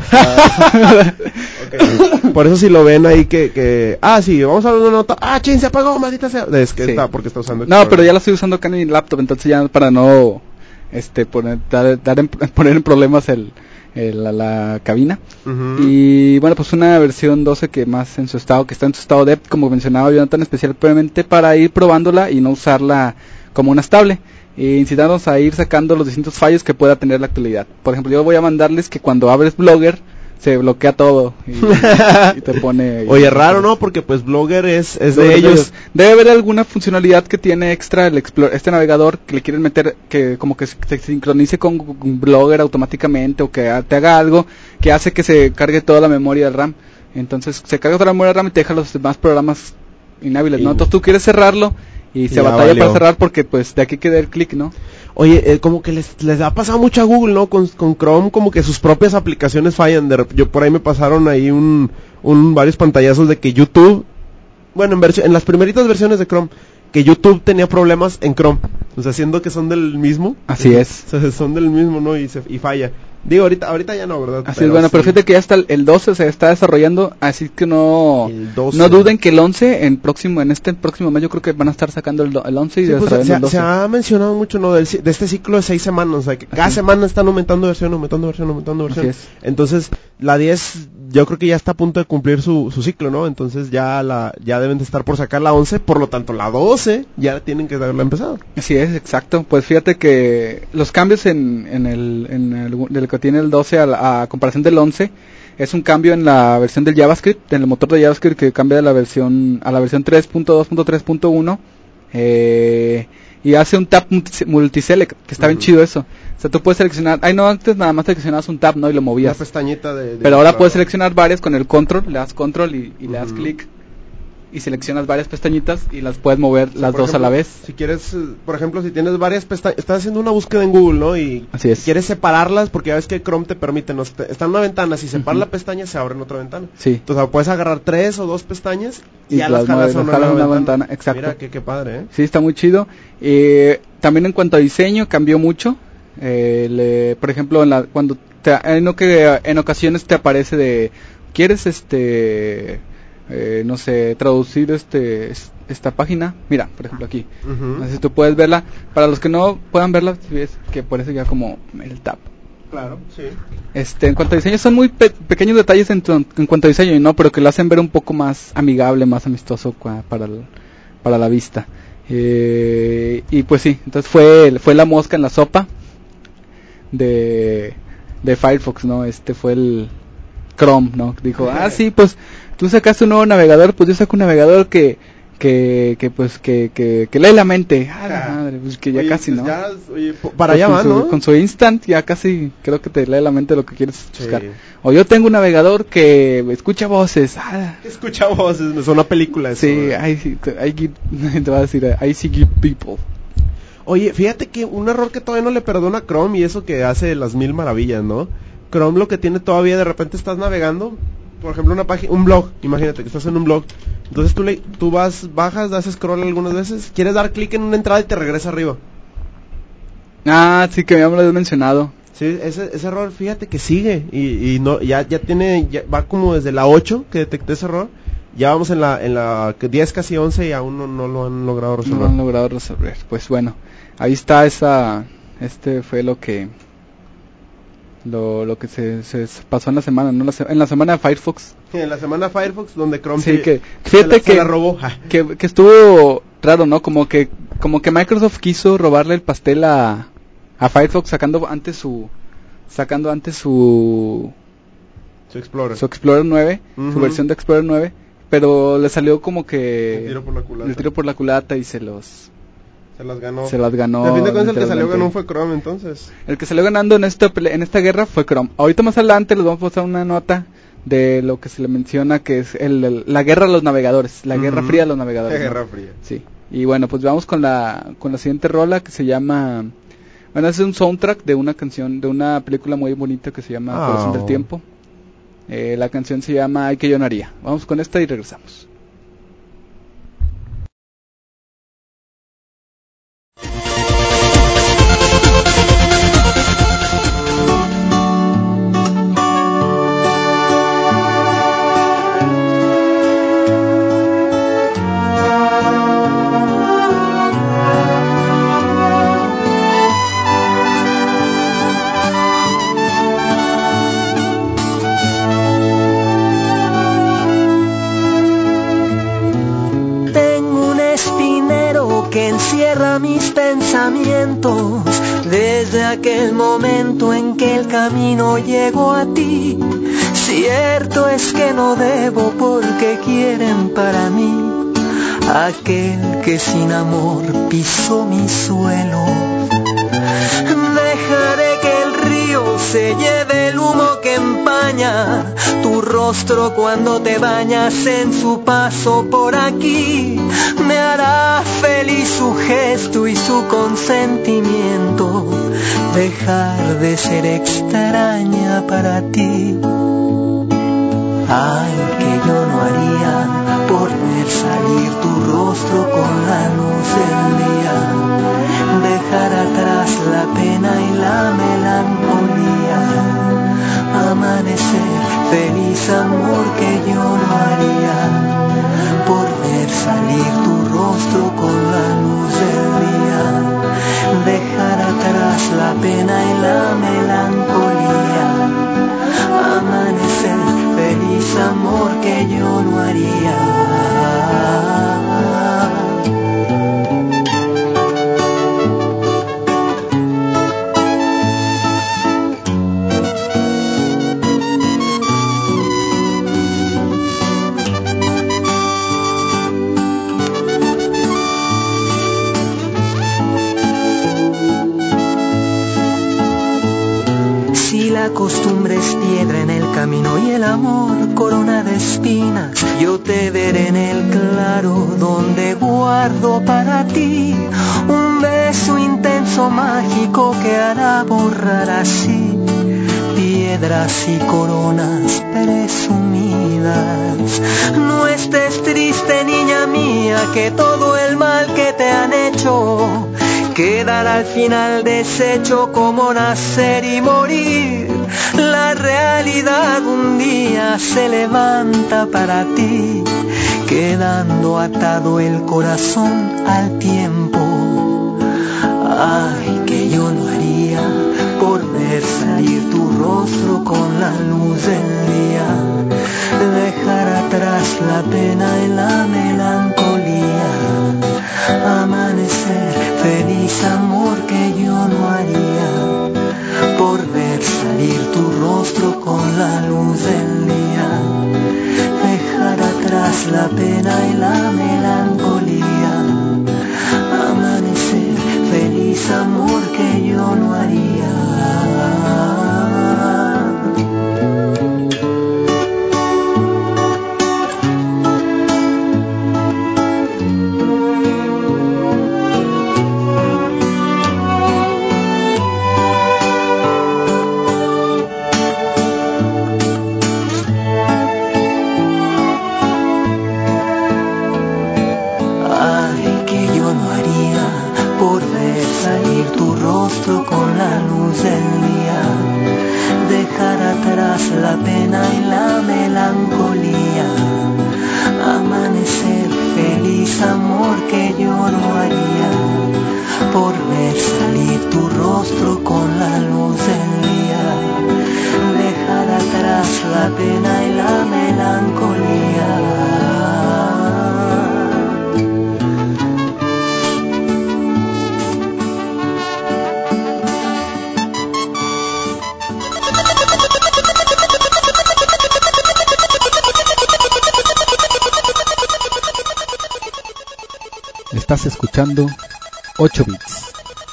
Ok. Por eso si lo ven ahí que, que ah, sí, vamos a dar una nota. Ah, chin, se apagó, maldita sea. Es que Sí. está porque está usando No, pero Explorer. ya la estoy usando acá en mi laptop, entonces ya para no este poner, dar, dar en- poner en problemas el, el- la, la cabina. Ujú. Y bueno, pues una versión doce que más en su estado, que está en su estado dev, como mencionaba Jonathan, especialmente para ir probándola y no usarla como una estable. E incitarnos a ir sacando los distintos fallos que pueda tener la actualidad. Por ejemplo, yo voy a mandarles que cuando abres Blogger se bloquea todo y, y te pone... Oye, raro, ¿no? Porque pues Blogger es, es de Sobre ellos. Debe haber alguna funcionalidad que tiene extra el Explo- este navegador que le quieren meter, que como que se se sincronice con Google Blogger automáticamente o que ha- te haga algo que hace que se cargue toda la memoria del RAM. Entonces se carga toda la memoria del RAM y te deja los demás programas inhábiles, ¿no? Y- Entonces tú quieres cerrarlo y se ya batalla valió. para cerrar porque pues de aquí queda el clic, ¿no? Oye, eh, como que les, les ha pasado mucho a Google, ¿no? Con, con Chrome, como que sus propias aplicaciones fallan. De rep- yo por ahí me pasaron ahí un, un varios pantallazos de que YouTube, bueno, en, versión, en las primeritas versiones de Chrome, que YouTube tenía problemas en Chrome. O sea, siendo que son del mismo. Así es. O sea, son del mismo, ¿no? Y, se, y falla. Digo, ahorita ahorita ya no, ¿verdad? Así pero es, bueno, sí. pero fíjate que ya está el, el doce se está desarrollando, así que no El doce. no duden que el once en próximo en este próximo mes yo creo que van a estar sacando el, do- el once y Sí, pues, desarrollando se, el se doce. ha mencionado mucho, ¿no? Del, ci- de este ciclo de seis semanas. O sea, que cada Así. semana están aumentando versión, aumentando versión, aumentando versión. Así es. Entonces, la diez yo creo que ya está a punto de cumplir su, su ciclo, ¿no? Entonces ya la ya deben de estar por sacar la once, por lo tanto la doce ya tienen que haberla empezado. Así es, exacto. Pues fíjate que los cambios en, en el en el de lo que tiene el doce a, la- a comparación del once es un cambio en la versión del JavaScript, en el motor de JavaScript que cambia de la versión a la versión tres punto dos punto tres punto uno eh, y hace un tab multi- multiselect, que está bien Ujú. chido eso. O sea, tú puedes seleccionar, ay no, antes nada más seleccionabas un tab, ¿no? Y lo Una movías. pestañita de... de- Pero ahora claro. puedes seleccionar varias con el control, le das control y, y le das Ujú. clic y seleccionas varias pestañitas y las puedes mover O sea, las por dos ejemplo, a la vez. Si quieres, eh, por ejemplo, si tienes varias pestañas, estás haciendo una búsqueda en Google, ¿no? Y Así es. quieres separarlas porque ya ves que Chrome te permite, ¿no? Te- está en una ventana, si separas Ujú. la pestaña se abre en otra ventana. Sí. Entonces puedes agarrar tres o dos pestañas y, Y ya las las jalas mueves, a una, las jalas a nueva una ventana. ventana, exacto. Mira, qué, qué padre, ¿eh? Sí, está muy chido. Eh, también en cuanto a diseño cambió mucho. Eh, le- por ejemplo, en la, cuando te, en, lo que, en ocasiones te aparece de quieres este eh, no sé traducir este es- esta página. Mira, por ejemplo aquí. Ujú. No sé si tú puedes verla. Para los que no puedan verla, si ves que aparece ya como el tab. Claro, sí. Este, en cuanto a diseño, son muy pe- pequeños detalles en, tu- en cuanto a diseño, ¿no? Pero que lo hacen ver un poco más amigable, más amistoso cua- para, el- para la vista. Eh, y pues sí, entonces fue, el- fue la mosca en la sopa de, de Firefox, ¿no? Este fue el Chrome, ¿no? Dijo, ah, sí, pues tú sacaste un nuevo navegador, pues yo saco un navegador que, que, que pues, que, que, que lee la mente. Ah, la madre, pues que ya Oye, casi, pues ¿no? ya, oye, po- para Pues allá con va, su- ¿no? Con su instant ya casi creo que te lee la mente lo que quieres Sí. buscar. O yo tengo un navegador que escucha voces. Ah, Escucha voces, me suena a película eso. sí, ¿eh? I, see- I give, te va a decir, I see good people. Oye, fíjate que un error que todavía no le perdona a Chrome y eso que hace las mil maravillas, ¿no? Chrome lo que tiene todavía, de repente estás navegando, por ejemplo, una página, un blog, imagínate que estás en un blog, entonces tú le, tú vas, bajas, das scroll algunas veces, quieres dar clic en una entrada y te regresa arriba. Ah, sí, que ya me lo has mencionado. Sí, ese, ese error, fíjate que sigue y, y no, ya, ya tiene, ya va como desde la ocho que detecté ese error, ya vamos en la, en la diez casi once y aún no, no lo han logrado No resolver. lo han logrado resolver. Pues bueno, ahí está esa, este fue lo que, lo, lo que se, se pasó en la semana, ¿no? La se- en la semana de Firefox. En la semana Firefox donde Chrome Sí, se, que, se fíjate la, se que, la robó. Ja. que, que estuvo raro, ¿no? Como que, como que Microsoft quiso robarle el pastel a, a Firefox sacando antes su, sacando antes su, Su Explorer. su Explorer nueve, su Ujú. versión de Explorer nueve, pero le salió como que El tiro por la culata. el tiro por la culata y se los, Se las ganó. se las ganó. A fin de cuentas el que salió literalmente. ganó fue Chrome entonces. El que salió ganando en esta pele- en esta guerra fue Chrome. Ahorita más adelante les vamos a pasar una nota de lo que se le menciona que es el, el- la guerra de los navegadores, la guerra Ujú. fría de los navegadores. ¿no? Guerra fría. Sí. Y bueno, pues vamos con la con la siguiente rola que se llama, bueno, es un soundtrack de una canción de una película muy bonita que se llama Oh. Corazón del Tiempo. Eh, la canción se llama Ay que yo no haría. Vamos con esta y regresamos. Tengo un espinero que encierra mis pensamientos desde aquel momento en que el camino llegó a ti. Cierto es que no debo porque quieren para mí aquel que sin amor pisó mi suelo. Dejaré que el río se lleve el humo que empaña tu rostro cuando te bañas en su paso por aquí. Me hará feliz su gesto y su consentimiento, dejar de ser extraña para ti. Ay, que yo no haría por ver salir tu rostro con la luz del día. feliz amor que yo no haría por ver salir tu rostro con la luz del día, dejar atrás la pena y la melancolía, amanecer feliz amor que yo no haría. Si la costumbre es piedra en el camino y el amor corona de espinas, yo te veré en el claro donde guardo para ti un beso intenso mágico que hará borrar así piedras y coronas presumidas. No estés triste, niña mía, que todo el mal que te han hecho quedará al final deshecho como nacer y morir. La realidad un día se levanta para ti, quedando atado el corazón al tiempo. Ay, que yo no haría por ver salir tu rostro con la luz del día, dejar atrás la pena y la melancolía, amanecer feliz amor que yo no haría por ver salir tu rostro con la luz del día, dejar atrás la pena y la melancolía, amanecer feliz amor que yo no haría. Salir tu rostro con la luz del día, dejar atrás la pena y la melancolía, amanecer feliz amor que yo no haría por ver salir tu rostro con la luz del día, dejar atrás la pena y la melancolía. Estás escuchando ocho bits.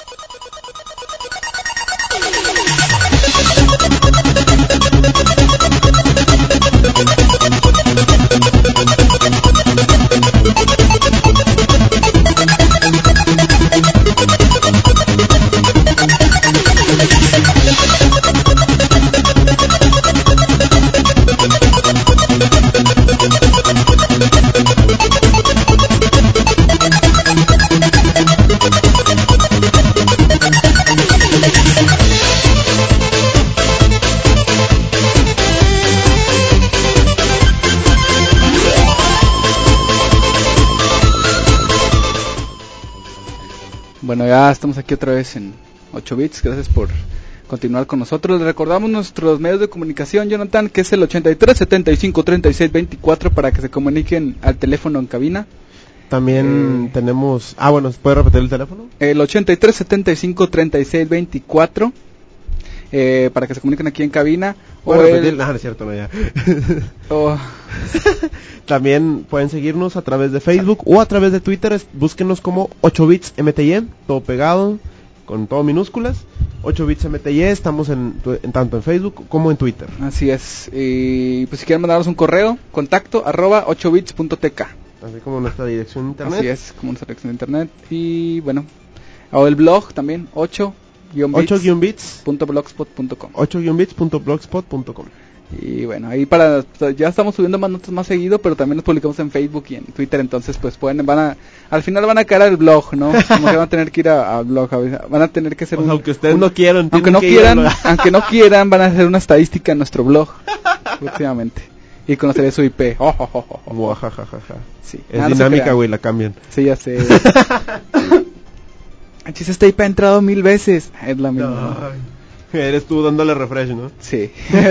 Bueno, ya estamos aquí otra vez en ocho bits. Gracias por continuar con nosotros. Les recordamos nuestros medios de comunicación, Jonathan, que es el ochenta y tres, setenta y cinco, treinta y seis, veinticuatro, para que se comuniquen al teléfono en cabina. También Eh, tenemos... Ah, bueno, ¿puede repetir el teléfono? El ochenta y tres, setenta y cinco, treinta y seis, veinticuatro, eh, para que se comuniquen aquí en cabina. O ¿Puede el... repetir? No, no es cierto, no, ya. o... También pueden seguirnos a través de Facebook o a través de Twitter. es- Búsquenos como ocho bits M T Y, todo pegado, con todo minúsculas. ocho bits M T Y, estamos en, tu- en tanto en Facebook como en Twitter. Así es. Y pues si quieren mandarnos un correo, contacto arroba ocho bits punto t k. Así como nuestra dirección de internet. Así es, como nuestra dirección de internet. Y bueno, o el blog también, ocho ocho-bits punto blogspot punto com. ocho-bits punto blogspot punto com. Y bueno, ahí para, ya estamos subiendo más notas más seguido, pero también nos publicamos en Facebook y en Twitter, entonces pues pueden, van a, al final van a caer al blog, ¿no? Como que van a tener que ir a, a blog, a- van a tener que hacer O sea, un, aunque ustedes un- no quieran, aunque tienen no que ir al quieran, blog. aunque no quieran, van a hacer una estadística en nuestro blog próximamente. y conoceré su I P. Oh, oh, oh, oh, oh. Muajajajaja. Sí. Es Nada, no se dinámica, crean. güey, la cambian. Sí, ya sé. Chis, esta I P ha entrado mil veces. Es la misma. Ay, eres tú dándole refresh, ¿no? Sí.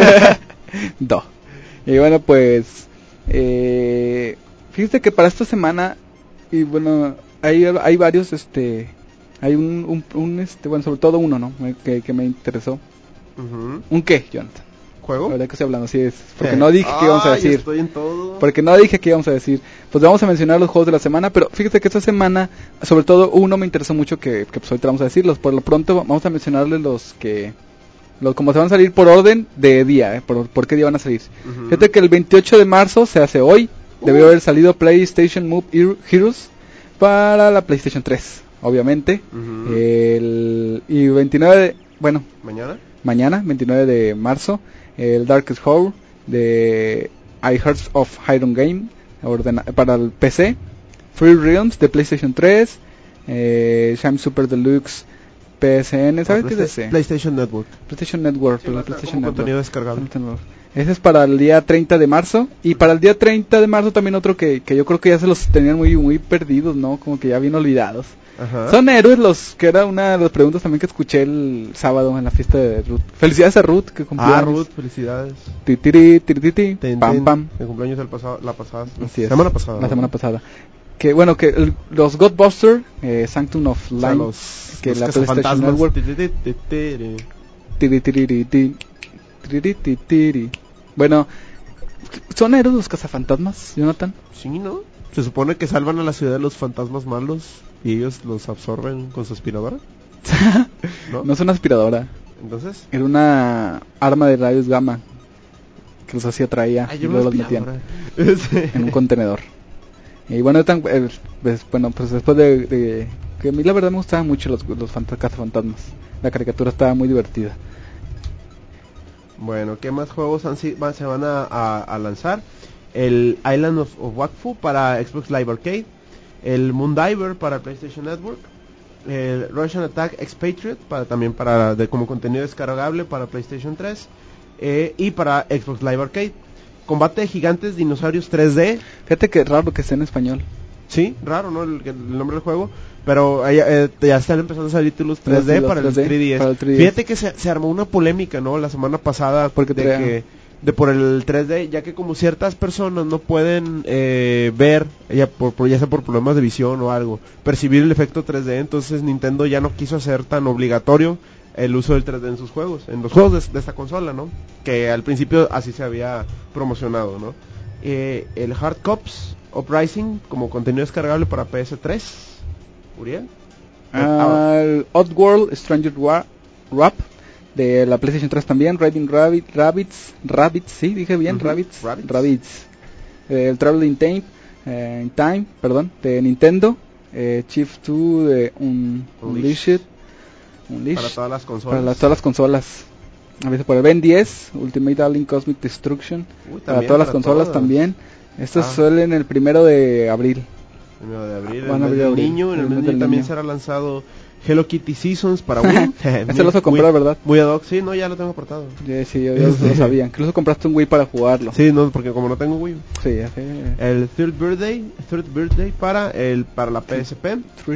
Do. Y bueno, pues eh, fíjate que para esta semana y bueno, hay hay varios este hay un, un, un este bueno, sobre todo uno, ¿no? Que, que me interesó. Uh-huh. ¿Un qué, Jonathan? ¿Juego? La verdad que estoy hablando así es, porque no dije que íbamos a Ay, decir. estoy en todo. Porque no dije que íbamos a decir. Pues vamos a mencionar los juegos de la semana, pero fíjate que esta semana, sobre todo uno me interesó mucho que, que pues ahorita vamos a decirlos. Por lo pronto vamos a mencionarles los que los como se van a salir por orden de día, ¿eh? por, por qué día van a salir. Uh-huh. Fíjate que el veintiocho de marzo se hace hoy. Uh. Debió haber salido PlayStation Move Hero- Heroes para la PlayStation tres, obviamente. Uh-huh. El y veintinueve de, bueno, ¿Mañana? mañana, veintinueve de marzo, el Darkest Hour de I Hearts of Iron Game ordena- para el P C, Free Realms de PlayStation tres, eh, Shime Super Deluxe P S N, ¿sabes qué es ese? PlayStation Network. PlayStation Network, Sí, la va a estar PlayStation como Network. contenido descargable. Ese es para el día treinta de marzo. Y para el día treinta de marzo también otro que, que yo creo que ya se los tenían muy muy perdidos, ¿no? Como que ya bien olvidados. Ajá. Son héroes los que era una de las preguntas también que escuché el sábado en la fiesta de Ruth. Felicidades a Ruth que cumplió Ah, años. Ruth, felicidades. Ti, tiri, tiri, ti, ti. Ten, Pam ten. pam. El cumpleaños del pasado, la pasada. Así es. Semana pasada. La ¿no? semana pasada. Que bueno, que el- los Godbuster, eh, Sanctum of O sea, Light, los, que los la PlayStation cazafantasmas. Network. Ti, ti, ti, ti, ti. Tiri, tiri, tiri, ti. Tiri, ti, tiri. Bueno, ¿son héroes los cazafantasmas, Jonathan? Sí, ¿no? Se supone que salvan a la ciudad de los fantasmas malos y ellos los absorben con su aspiradora. ¿No? No es una aspiradora, Entonces. era una arma de rayos gamma que los hacía traía Ay, y yo luego los una metían aspiradora. en un contenedor. Y bueno, tan, eh, pues, bueno, pues después de, de que a mí la verdad me gustaban mucho los, los fant- cazafantasmas. La caricatura estaba muy divertida. Bueno, ¿qué más juegos han, si- van- se van a, a- a lanzar? El Island of, of Wakfu para Xbox Live Arcade, el Moondiver para PlayStation Network, el Russian Attack Expatriate para también para de, como contenido descargable para PlayStation tres eh, y para Xbox Live Arcade. Combate de gigantes dinosaurios tres D. Fíjate que raro que esté en español. Sí, raro, ¿no? El, el nombre del juego. Pero eh, eh, ya están empezando a salir títulos tres D Los para, tres el D, tres D S. para el tres D S. Fíjate que se, se armó una polémica, ¿no? La semana pasada Porque de traía- que de por el tres D, ya que como ciertas personas no pueden eh, ver, ya, por, por- ya sea por problemas de visión o algo, percibir el efecto tres D, entonces Nintendo ya no quiso hacer tan obligatorio el uso del tres D en sus juegos, en los juegos de, de esta consola, ¿no? Que al principio así se había promocionado, ¿no? Eh, el Hard Cops Uprising como contenido descargable para P S tres. Uriel. Ah, el Oddworld Stranger Wa- Wrap de la PlayStation tres también. Riding Rabbit, Rabbits, Rabbits, sí, dije bien, Ujú, Rabbits, Rabbids. Rabbids. Eh, el Traveling Time, eh, in Time, perdón, de Nintendo. Eh, Chief dos de un, Unleashed, Unleashed, Para todas las consolas. para las- todas las consolas. A veces por el Ben diez, Ultimate Alien Cosmic Destruction, Uy, para también todas las para consolas todas. también. Estos Ah. suelen el primero de abril. Primero de abril, Van el a mes abrir del abril, niño, en el el mes mes del también niño. será lanzado Hello Kitty Seasons para Wii. Ese lo vas a comprar, Muy- ¿verdad? Muy ad hoc, sí, no, ya lo tengo apartado. Sí, sí, yo, yo lo sabía. Incluso compraste un Wii para jugarlo. Sí, no, porque como no tengo Wii. Sí, ya sé. El Third Birthday, Third Birthday para el para la P S P.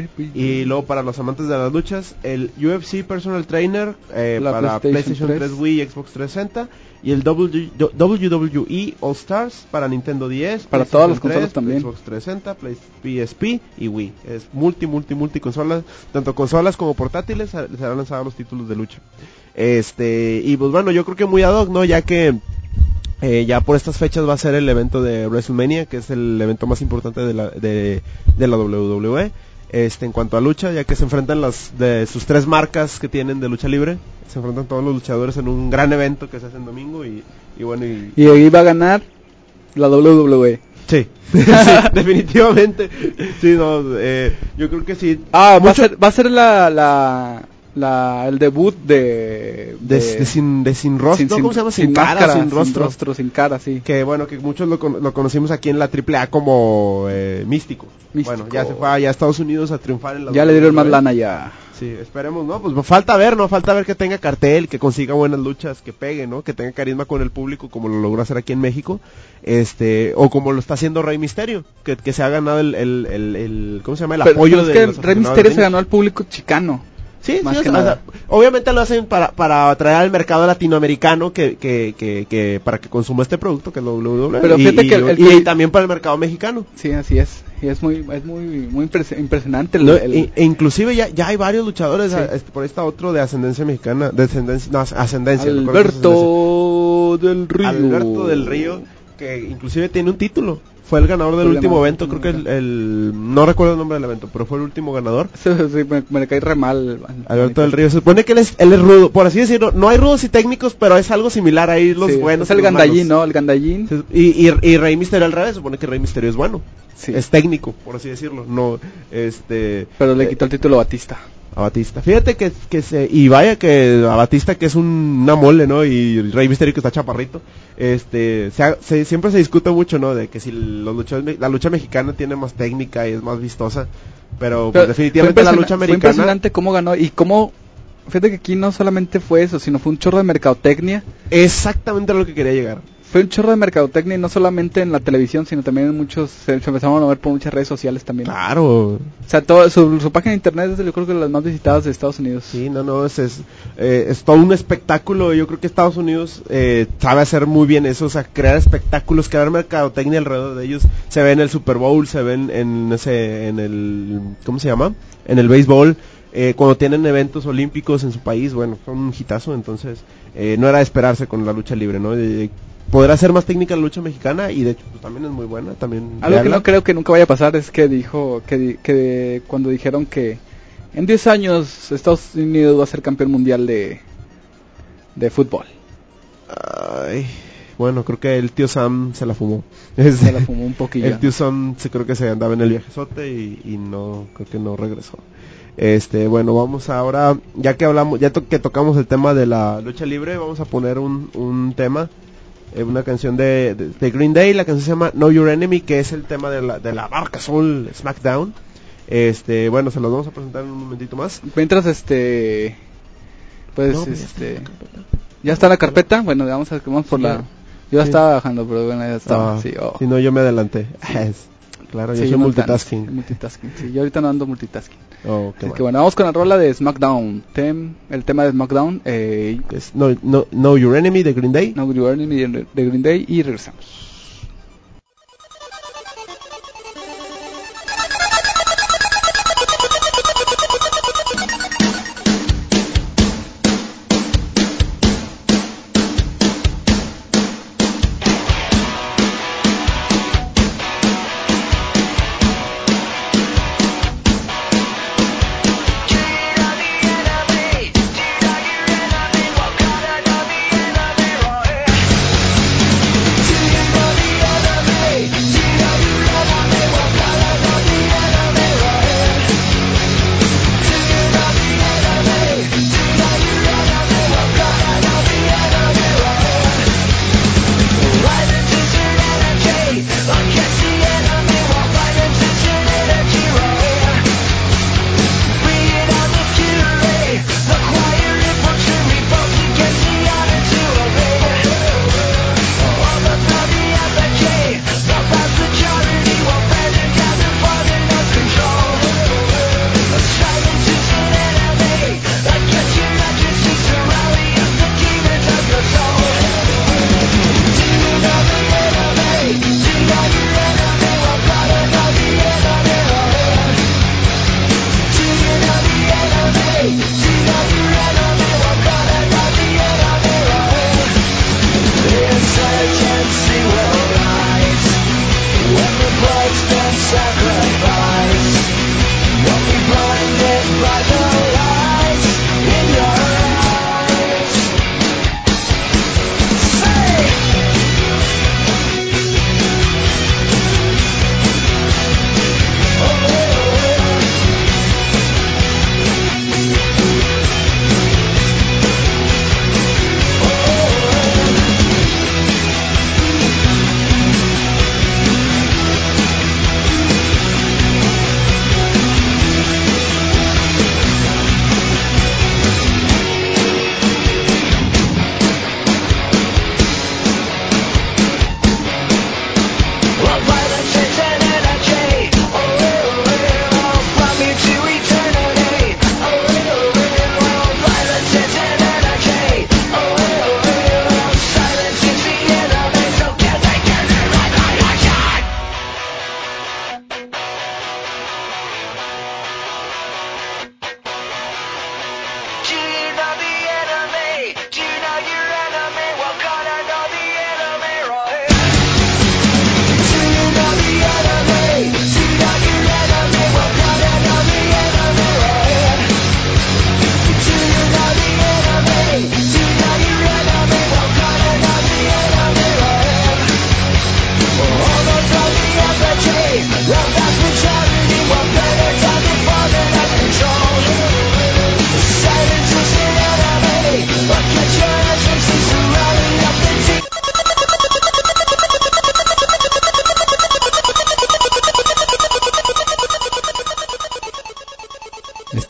Y luego para los amantes de las luchas, el U F C Personal Trainer eh, La para PlayStation PlayStation tres. tres, Wii y Xbox trescientos sesenta. Y el W W E All Stars para Nintendo diez. Para PlayStation todas las tres, consolas también. Xbox trescientos sesenta, Play- P S P y Wii. Es multi, multi, multi consolas. Tanto consolas como portátiles se se han lanzado los títulos de lucha. Este, y pues bueno, yo creo que muy ad hoc, ¿no? Ya que eh, ya por estas fechas va a ser el evento de WrestleMania, que es el evento más importante de la, de, de la W W E. Este, en cuanto a lucha, ya que se enfrentan las de sus tres marcas que tienen de lucha libre, se enfrentan todos los luchadores en un gran evento que se hace en domingo y, y bueno y, Y ahí va a ganar la W W E. sí, sí, definitivamente sí, no, eh, yo creo que sí. Ah, va a Mucho- ser, va a ser la, la, la, el debut de... de, de sin de sin rostro, sin- ¿cómo se llama? Sin, sin cara, máscara, sin rostro. rostro, sin cara, sí. Que bueno, que muchos lo, con- lo conocimos aquí en la triple A como eh, místico. Místico. Bueno, ya se fue allá a Estados Unidos a triunfar en la Ya le dieron más W W E. lana ya. Sí, esperemos, ¿no? Pues falta ver, ¿no? Falta ver que tenga cartel, que consiga buenas luchas, que pegue, ¿no? Que tenga carisma con el público como lo logró hacer aquí en México. Este, o como lo está haciendo Rey Mysterio, que, que se ha ganado el, el, el, el ¿cómo se llama? El Pero, apoyo pero es de que los Rey aficionados Mysterio se gringos. ganó al público chicano. Sí, más sí, que o sea, nada. obviamente lo hacen para, para atraer al mercado latinoamericano que, que, que, que para que consuma este producto que es W W E. Pero y, fíjate y- que el- el y que- también para el mercado mexicano. Sí, así es. Y es muy, es muy, muy impres- impresionante. El, No, el- e, e inclusive ya, ya hay varios luchadores, Sí. a- este, por ahí está otro de ascendencia mexicana, de ascendencia, no, ascendencia. me acuerdo que es ascendencia. Alberto del Río. Alberto del Río, que inclusive tiene un título. Fue el ganador del Fue el último ganador evento, del creo que último el, el- no recuerdo el nombre del evento, pero fue el último ganador. Sí, sí, me, me cae re mal. Alberto del Río, se supone que él es, él es rudo, por así decirlo, no hay rudos y técnicos, pero es algo similar ahí los Sí, buenos. es el y los gandallín, malos. ¿no? El gandallín. Sí, Y, y, y Rey Misterio al revés, se supone que Rey Misterio es bueno, Sí. es técnico, por así decirlo, no, este... Pero le eh, quitó el título a Batista. a Batista. Fíjate que, que se, y vaya que a Batista que es un, una mole, ¿no? Y Rey Misterio que está chaparrito, este, se, ha- se- siempre se discute mucho, ¿no? De que si los luchadores, la lucha mexicana tiene más técnica y es más vistosa, pero, pues, Pero definitivamente fue la impresiona- lucha Fue americana impresionante cómo ganó y cómo... Fíjate que aquí no solamente fue eso, sino fue un chorro de mercadotecnia. exactamente a lo que quería llegar. Fue un chorro de mercadotecnia y no solamente en la televisión, sino también en muchos... Se, se empezaron a mover por muchas redes sociales también. Claro. O sea, todo, su, su página de internet es de, yo creo que de las más visitadas de Estados Unidos. Sí, no, no, es, es, eh, es todo un espectáculo. Yo creo que Estados Unidos eh, sabe hacer muy bien eso, o sea, crear espectáculos, crear mercadotecnia alrededor de ellos. Se ve en el Super Bowl, se ven en ese, en el, ¿cómo se llama? En el béisbol. Eh, cuando tienen eventos olímpicos en su país, bueno, son un hitazo, entonces eh, no era de esperarse con la lucha libre, ¿no? Eh, podrá ser más técnica la lucha mexicana y de hecho pues también es muy buena, también. Algo que véanla. no creo que nunca vaya a pasar es que dijo que, di- que cuando dijeron que en diez años Estados Unidos va a ser campeón mundial de de fútbol. Ay, bueno, creo que el tío Sam se la fumó. Se la fumó un poquillo. El tío Sam se creo que se andaba en el viajezote y, y no, creo que no regresó. Este, bueno, vamos ahora, ya que hablamos, ya to- que tocamos el tema de la lucha libre, vamos a poner un, un tema, eh, una canción de, de, de Green Day, la canción se llama Know Your Enemy, que es el tema de la, de la marca Soul SmackDown. Este, bueno, se los vamos a presentar en un momentito más. Mientras este pues No, pues ya está este ya está la carpeta. Bueno, vamos a vamos por Sí, la ya. yo la Sí. estaba bajando, pero bueno, ya estaba. Ah, sí, oh. Si no, yo me adelanté. Es- claro, yo Sí, soy no multitasking. tan- multitasking. Sí, yo ahorita no ando multitasking. Oh, qué Así mal. que bueno, vamos con la rola de SmackDown. Tem, el tema de SmackDown, eh, Es no, no, Know Your Enemy de Green Day. Know Your Enemy de de Green Day y regresamos. Do you know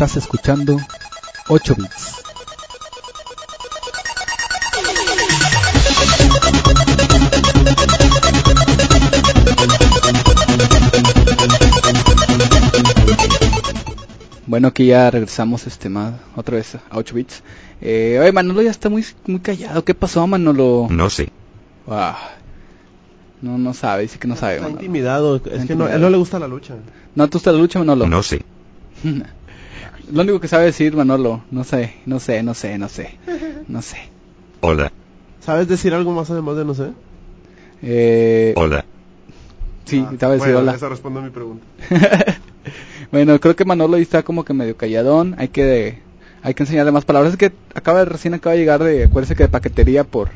Estás escuchando ocho bits. Bueno, aquí ya regresamos este más otra vez a ocho bits. Eh, oye, Manolo ya está muy muy callado. ¿Qué pasó, Manolo? No sé. Ah, no no sabe, dice que no sabe. Está Manolo. intimidado, es Está que no, intimidado. a él no le gusta la lucha. ¿No te gusta la lucha, Manolo? No sé. Lo único que sabe decir Manolo, no sé, no sé, no sé, no sé, no sé. Hola. ¿Sabes decir algo más además de no sé? Eh, Hola. sí, Ah, sabe decir bueno, hola. eso responde a mi pregunta. Bueno, creo que Manolo ahí está como que medio calladón, hay que hay que enseñarle más palabras. Es que acaba de, recién acaba de llegar de, acuérdese que de paquetería por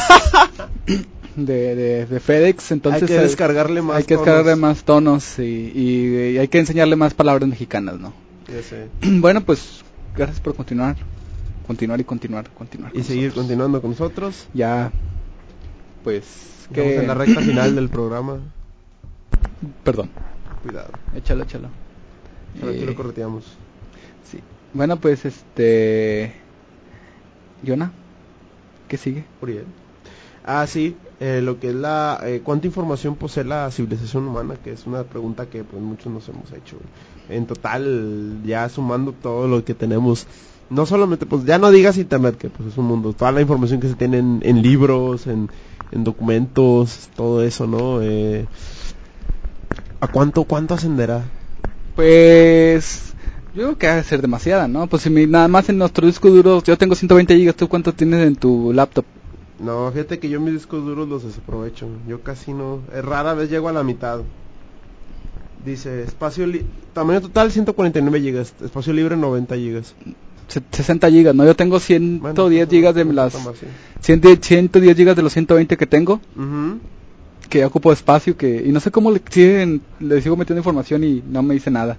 de, de, de FedEx, entonces hay que eh, descargarle más hay que tonos. descargarle más tonos y, y, y hay que enseñarle más palabras mexicanas, ¿no? Ya sé. Bueno, pues gracias por continuar, continuar y continuar, continuar. Y con seguir nosotros. continuando con nosotros. Ya, pues Estamos que en la recta final del programa. Perdón, Cuidado. échalo, échalo. Pero aquí Eh, lo correteamos. Sí. Bueno, pues este... Yona, ¿qué sigue? Uriel. Ah, sí, eh, lo que es la... Eh, ¿Cuánta información posee la civilización humana? Que es una pregunta que pues muchos nos hemos hecho. En total, ya sumando todo lo que tenemos, no solamente, pues ya no digas internet, que pues es un mundo, toda la información que se tiene en, en libros, en, en documentos, todo eso, ¿no? Eh, ¿A cuánto, cuánto ascenderá? Pues... Yo creo que ha de ser demasiada, ¿no? Pues si mi, nada más en nuestro disco duro, yo tengo ciento veinte gigas, ¿tú cuánto tienes en tu laptop? No, fíjate que yo mis discos duros los desaprovecho. Yo casi no, eh, rara vez llego a la mitad. Dice, espacio li- tamaño total ciento cuarenta y nueve gigas, espacio libre noventa gigas. Se- sesenta gigas, ¿no? Yo tengo ciento diez Bueno, gigas de no las... está mal, sí. ciento diez gigas de los ciento veinte que tengo, Ujú. que ya ocupo espacio, que... Y no sé cómo le, siguen, le sigo metiendo información y no me dice nada.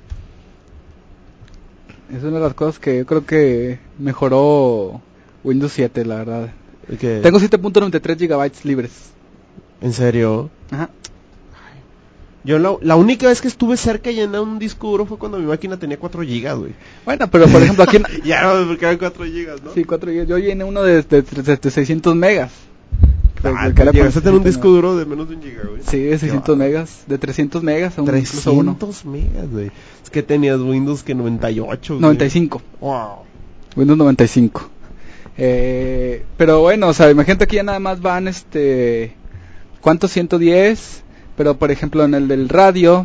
Es una de las cosas que yo creo que mejoró Windows siete, la verdad. ¿Qué? Tengo siete punto noventa y tres gigabytes libres. ¿En serio? Ajá. Yo la, la única vez que estuve cerca de llenar un disco duro fue cuando mi máquina tenía cuatro gigas, güey. Bueno, pero por ejemplo aquí en... Ya no, porque eran cuatro gigas, ¿no? Sí, cuatro gigas. Yo llené uno de, de, de, de seiscientos megas. Ah, Que- que era llegaste a tener un seiscientos disco duro de menos de un giga, güey. Sí, de seiscientos megas. De trescientos megas a un, incluso uno. trescientos megas, güey. Es que tenías Windows que noventa y ocho, güey. noventa y cinco. Wow. Windows noventa y cinco. Eh, pero bueno, o sea, imagínate que ya nada más van este... ¿Cuántos? ciento diez. Pero por ejemplo en el del radio...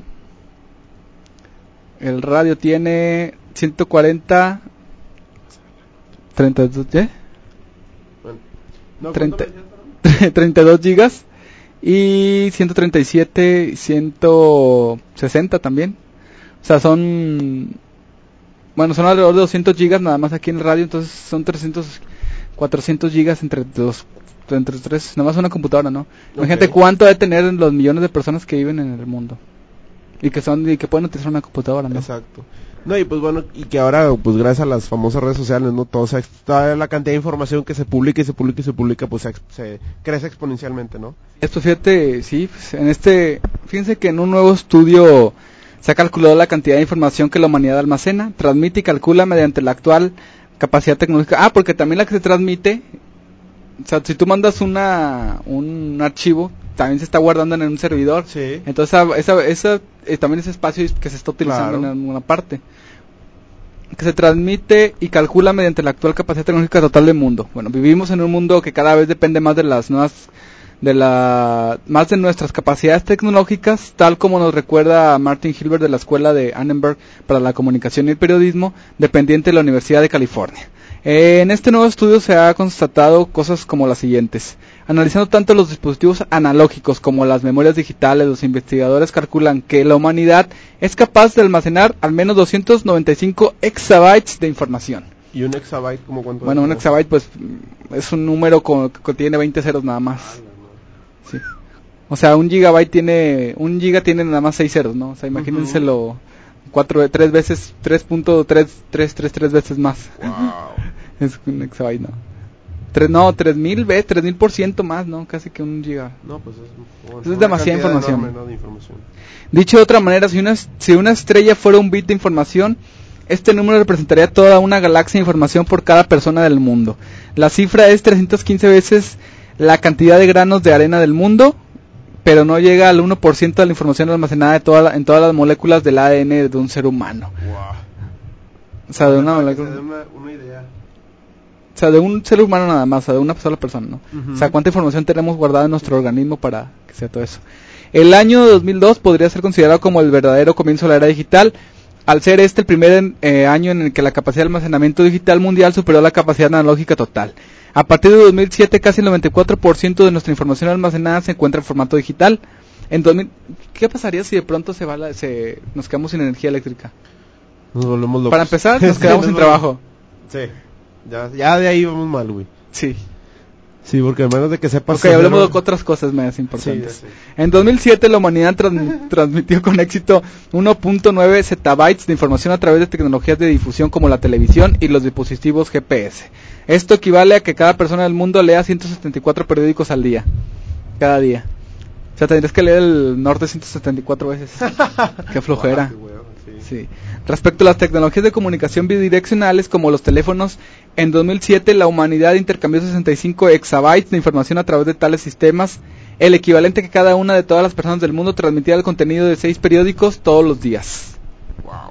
El radio tiene ciento cuarenta... treinta y dos, ¿eh? Bueno. No, treinta, ¿cuánto me decías, treinta y dos gigas y ciento treinta y siete, ciento sesenta también. O sea, son... Bueno, son alrededor de doscientos gigas nada más aquí en el radio, entonces son trescientos, cuatrocientos gigas entre los, entre los tres, nada más una computadora, ¿no? Imagínate Ok. cuánto debe tener los millones de personas que viven en el mundo y que son y que pueden utilizar una computadora, ¿no? Exacto. No, y pues bueno, y que ahora, pues gracias a las famosas redes sociales, ¿no? Todo se, toda la cantidad de información que se publica y se publica y se publica, pues se, ex- se crece exponencialmente, ¿no? Esto, fíjate, sí, pues, en este, fíjense que en un nuevo estudio se ha calculado la cantidad de información que la humanidad almacena, transmite y calcula mediante la actual capacidad tecnológica. Ah, porque también la que se transmite, o sea, si tú mandas una un archivo, también se está guardando en un servidor. Sí. Entonces, esa, esa, esa, eh, también ese espacio que se está utilizando Claro. en alguna parte. Que se transmite y calcula mediante la actual capacidad tecnológica total del mundo. Bueno, vivimos en un mundo que cada vez depende más de las nuevas, de la, más de nuestras capacidades tecnológicas, tal como nos recuerda Martin Hilbert de la Escuela de Annenberg para la Comunicación y el Periodismo, dependiente de la Universidad de California. Eh, en este nuevo estudio se ha constatado cosas como las siguientes. Analizando tanto los dispositivos analógicos como las memorias digitales, los investigadores calculan que la humanidad es capaz de almacenar al menos doscientos noventa y cinco exabytes de información. ¿Y un exabyte como cuánto? Bueno, un es? exabyte pues es un número con, que contiene veinte ceros nada más. Ah, no, no. Sí. O sea, un gigabyte tiene, un giga tiene nada más seis ceros, ¿no? O sea, imagínenselo cuatro, tres veces, tres punto tres tres tres tres veces más. Wow. Es un exabyte, ¿no? Tres, no, tres mil veces, tres mil por ciento más, ¿no? Casi que un giga. No, pues es, bueno, Eso es una demasiada cantidad información. enorme, ¿no? de información. Dicho de otra manera, si una, si una estrella fuera un bit de información, Este número representaría toda una galaxia de información por cada persona del mundo. La cifra es trescientas quince veces la cantidad de granos de arena del mundo, pero no llega al uno por ciento de la información almacenada de toda la, en todas las moléculas del A D N de un ser humano. Wow. O sea, de una Para que molécula... se dé una, una idea. O sea, de un ser humano nada más, o sea, de una sola persona, ¿no? Uh-huh. O sea, ¿cuánta información tenemos guardada en nuestro organismo para que sea todo eso? El año dos mil dos podría ser considerado como el verdadero comienzo de la era digital, al ser este el primer eh, año en el que la capacidad de almacenamiento digital mundial superó la capacidad analógica total. A partir de dos mil siete, casi el noventa y cuatro por ciento de nuestra información almacenada se encuentra en formato digital. En dos mil, ¿qué pasaría si de pronto se va la, se, nos quedamos sin energía eléctrica? Nos volvemos locos. Para empezar, nos quedamos sin trabajo. Sí. Ya, ya de ahí vamos mal, güey. Sí. Sí, porque a menos de que sepas... Ok, hablemos de otras cosas más importantes. Sí, en dos mil siete la humanidad trans- transmitió con éxito uno punto nueve zettabytes de información a través de tecnologías de difusión como la televisión y los dispositivos G P S. Esto equivale a que cada persona del mundo lea ciento setenta y cuatro periódicos al día. Cada día. O sea, tendrías que leer el norte ciento setenta y cuatro veces. Qué flojera. Sí. Respecto a las tecnologías de comunicación bidireccionales como los teléfonos, en dos mil siete la humanidad intercambió sesenta y cinco exabytes de información a través de tales sistemas, el equivalente que cada una de todas las personas del mundo transmitía el contenido de seis periódicos todos los días. Wow.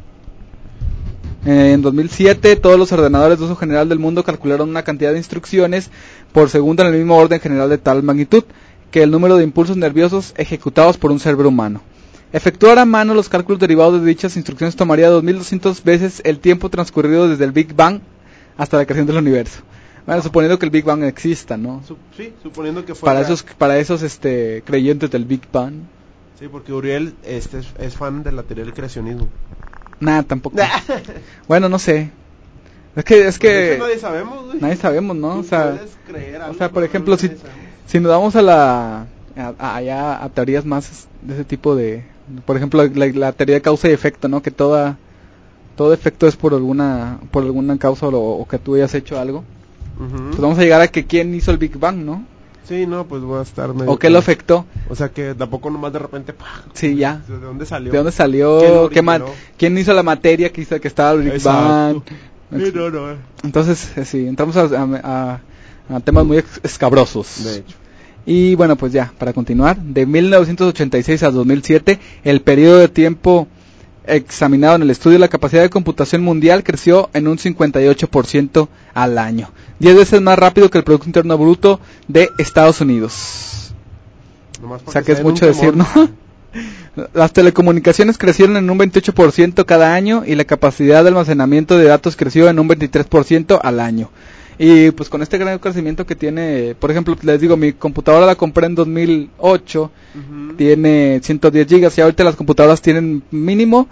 Eh, en dos mil siete todos los ordenadores de uso general del mundo calcularon una cantidad de instrucciones por segundo en el mismo orden general de tal magnitud que el número de impulsos nerviosos ejecutados por un cerebro humano. Efectuar a mano los cálculos derivados de dichas instrucciones tomaría dos mil doscientas veces el tiempo transcurrido desde el Big Bang hasta la creación del universo. Bueno, suponiendo que el Big Bang exista, ¿no? Sup- sí, suponiendo que fuera... Para esos para esos este creyentes del Big Bang. Sí, porque Uriel este, es, es fan de la teoría del creacionismo. Nada, tampoco. Bueno, no sé. Es que es que Eso nadie sabemos, güey. nadie sabemos, ¿no? O sea, Puedes creer algo, o sea, por pero ejemplo, si nadie sabemos. si nos vamos a la a, a, allá a teorías más de ese tipo de, por ejemplo, la, la teoría de causa y efecto, ¿no? Que toda todo efecto es por alguna por alguna causa o, o que tú hayas hecho algo. Ujú. Pues vamos a llegar a que quién hizo el Big Bang, ¿no? Sí, no, pues voy a estar medio... O qué lo afectó. O sea, que tampoco nomás de repente... ¡pah! Sí, ya. ¿De dónde salió? ¿De dónde ¿Quién salió? lo ¿Qué ma- originó? ¿Quién hizo la materia que hizo que estaba el Big Exacto. Bang? Sí, no, no, eh. Entonces, eh, sí, entramos a, a, a, a temas muy ex- escabrosos. De hecho. Y bueno, pues ya, para continuar, de mil novecientos ochenta y seis a dos mil siete, el periodo de tiempo examinado en el estudio, la capacidad de computación mundial creció en un cincuenta y ocho por ciento al año, diez veces más rápido que el Producto Interno Bruto de Estados Unidos. Nomás O sea porque que es sea en un mucho decir, ¿no? quemón. Las telecomunicaciones crecieron en un veintiocho por ciento cada año y la capacidad de almacenamiento de datos creció en un veintitrés por ciento al año. Y pues con este gran crecimiento que tiene, por ejemplo, les digo, mi computadora la compré en dos mil ocho, Ujú. tiene ciento diez gigas y ahorita las computadoras tienen mínimo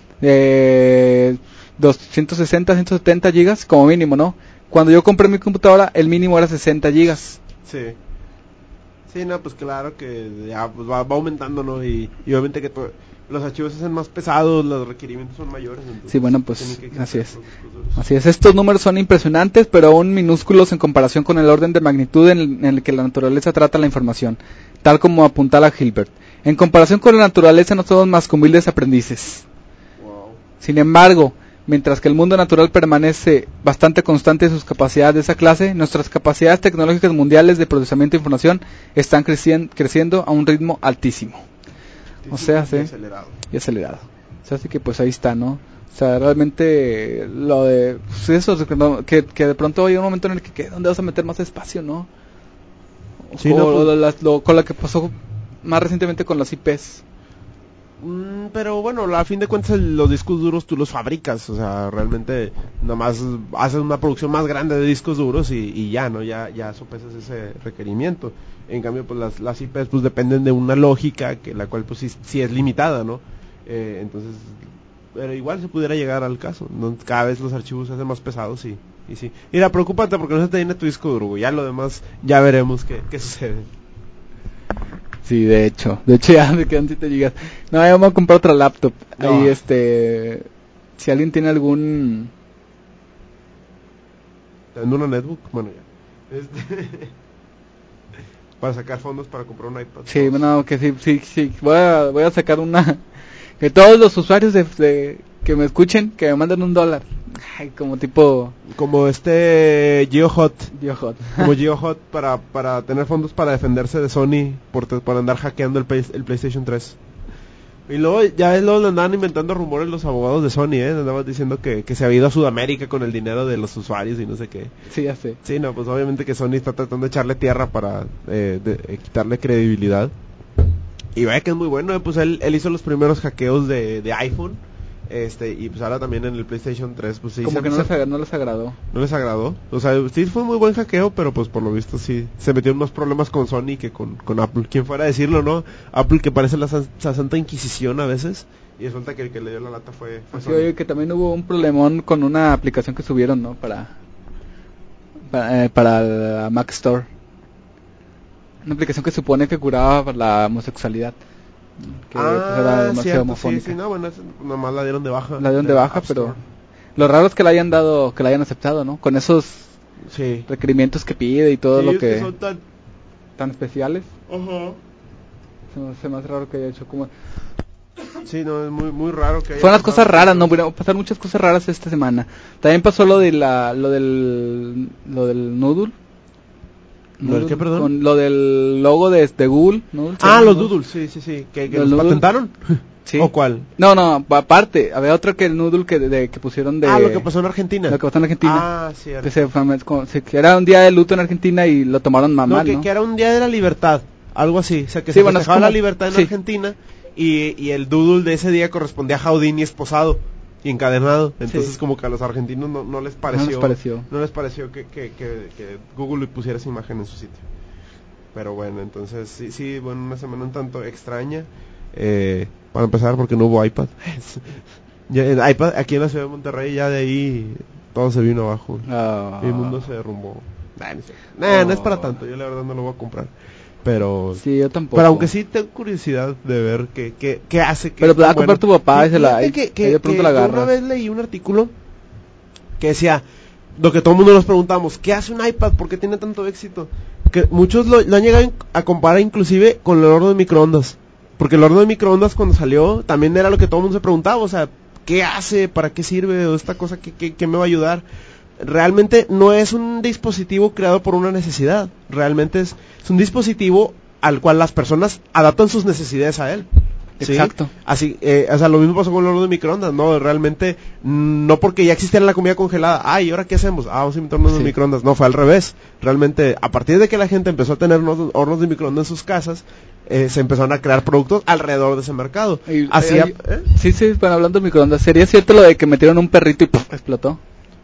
eh, doscientos sesenta, ciento setenta gigas como mínimo, ¿no? Cuando yo compré mi computadora el mínimo era sesenta gigas. Sí. Sí, no, pues claro que ya pues va, va aumentando, ¿no? Y, y obviamente que to- los archivos se hacen más pesados, los requerimientos son mayores. Entonces Sí, bueno, pues, tienen que así crecer es. los discos duros. Así es, estos números son impresionantes, pero aún minúsculos en comparación con el orden de magnitud en el, en el que la naturaleza trata la información, tal como apuntala Hilbert. En comparación con la naturaleza no somos más que humildes aprendices. Wow. Sin embargo, mientras que el mundo natural permanece bastante constante en sus capacidades de esa clase, nuestras capacidades tecnológicas mundiales de procesamiento de información están crecien- creciendo a un ritmo altísimo. O sea, Y sí. acelerado. Y acelerado. O sea, así que pues ahí está, ¿no? O sea, realmente lo de pues eso, que, no- que, que de pronto hay un momento en el que ¿qué? ¿Dónde vas a meter más espacio, no? O, Sí, o- no, pues- o lo- las- lo- con la que pasó más recientemente con las I Pes. Mm, pero bueno, a fin de cuentas el- los discos duros tú los fabricas, o sea, realmente nomás haces una producción más grande de discos duros y, y ya, ¿no? Ya, ya sopesas ese requerimiento. En cambio, pues las, las I Pes pues dependen de una lógica que la cual pues sí, sí es limitada, ¿no? Eh, entonces, pero igual se pudiera llegar al caso, ¿no? Cada vez los archivos se hacen más pesados y, y sí. Mira, preocúpate porque no se te llene tu disco duro, güey. Ya lo demás, ya veremos qué, qué sucede. Sí, de hecho. De hecho ya me quedan siete gigas. No, ya vamos a comprar otra laptop. No. Ahí este... Si alguien tiene algún... ¿En una netbook? Bueno, ya. Este... para sacar fondos para comprar un iPad. Sí, no, que sí, sí, sí. Voy a, voy a sacar una... Que todos los usuarios de, de, que me escuchen, que me manden un dólar. Ay, como tipo Como este GeoHot. GeoHot. Como GeoHot para, para tener fondos para defenderse de Sony por, por andar hackeando el, play, el PlayStation tres. Y luego ya luego le andaban inventando rumores los abogados de Sony, ¿eh? Andaban diciendo que, que se había ido a Sudamérica con el dinero de los usuarios y no sé qué. Sí, ya sé. Sí, no, pues obviamente que Sony está tratando de echarle tierra para eh, de, eh, quitarle credibilidad. Y vaya que es muy bueno, eh, pues él, él hizo los primeros hackeos de, de iPhone. Este, y pues ahora también en el PlayStation tres, pues sí. Como se, que no se, les, ag- no les agradó. no les agradó. O sea, sí fue un muy buen hackeo, pero pues por lo visto sí se metieron más problemas con Sony que con, con Apple. Quien fuera a decirlo, ¿no? Apple que parece la, san- la Santa Inquisición a veces. Y resulta que el que le dio la lata fue, fue Sí, Sony. oye, que también hubo un problemón con una aplicación que subieron, ¿no? Para para, eh, para la Mac Store. Una aplicación que supone que curaba la homosexualidad. Que pues, era Ah, demasiado cierto, sí, homofónica. sí, no, bueno, es- nomás la dieron de baja. La dieron de baja, App pero Store. lo raro es que la hayan dado, que la hayan aceptado, ¿no? Con esos Sí. requerimientos que pide y todo Sí, lo es que son tan... tan especiales. Ajá. Se me hace más raro que haya hecho como... Sí, no, es muy, muy raro que haya Fueron las pasado cosas raras, eso. no, bueno, pasaron muchas cosas raras esta semana. También pasó lo de la, lo del, lo del Noodle. ¿Lo del qué, perdón? Con lo del logo de, de Google. Noodle, Ah, ¿sí? los Noodle. doodles, sí, sí, sí. ¿Que, que Los los doodles. patentaron? Sí. ¿O cuál? No, no, aparte, había otro que el Noodle que, de, que pusieron de... Ah, lo que pasó en Argentina. Lo que pasó en Argentina. Ah, cierto. Que, se, fue- como- se- que era un día de luto en Argentina y lo tomaron No, mamá, que, ¿no? que era un día de la libertad, algo así. O sea, que Sí, se bueno, es festejaba como- la libertad en sí. Argentina y, y el doodle de ese día correspondía a Houdini esposado y encadenado. Entonces, Sí. como que a los argentinos no, no les pareció, les pareció. no les pareció que, que, que, que Google le pusiera esa imagen en su sitio. Pero bueno, entonces sí, sí, bueno, una semana un tanto extraña. Eh, para empezar, porque no hubo iPad. Ya, el iPad aquí en la ciudad de Monterrey, ya de ahí todo se vino abajo. Ah. Mi mundo se derrumbó. Nah, no, es cierto. Nah, no es para Oh. tanto, yo la verdad no lo voy a comprar. Pero Sí, yo tampoco. pero aunque sí tengo curiosidad de ver qué, qué, qué hace. Que Pero es la va a tan comprar bueno. tu papá y Sí, se la- fíjate y- que, y que, de pronto que la yo agarras. una vez leí un artículo que decía, lo que todo el mundo nos preguntamos, ¿qué hace un iPad? ¿Por qué tiene tanto éxito? Que muchos lo, lo han llegado a comparar inclusive con el horno de microondas. Porque el horno de microondas cuando salió también era lo que todo el mundo se preguntaba, o sea, ¿qué hace? ¿Para qué sirve? ¿O esta cosa qué, qué, qué me va a ayudar? Realmente no es un dispositivo creado por una necesidad, realmente es, es un dispositivo al cual las personas adaptan sus necesidades a él. ¿Sí? Exacto. Así, eh, o sea, lo mismo pasó con el horno de microondas, no, realmente, mm, no porque ya existiera la comida congelada, ay, ¿y ahora qué hacemos? Ah, vamos a inventar hornos Sí. de microondas, no, fue al revés, realmente, a partir de que la gente empezó a tener hornos, hornos de microondas en sus casas, eh, se empezaron a crear productos alrededor de ese mercado. Y- Así, ay, a- ay, ¿eh? Sí, sí, bueno, hablando de microondas, ¿sería cierto lo de que metieron un perrito y ¡puf! Explotó?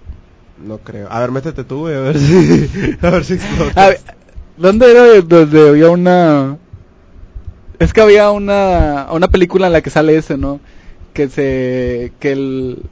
No creo, a ver, métete tú, güey, a ver si, a ver si explota. A ver, ¿dónde era de- donde había una... Es que había una una película en la que sale eso, ¿no? Que se... que el...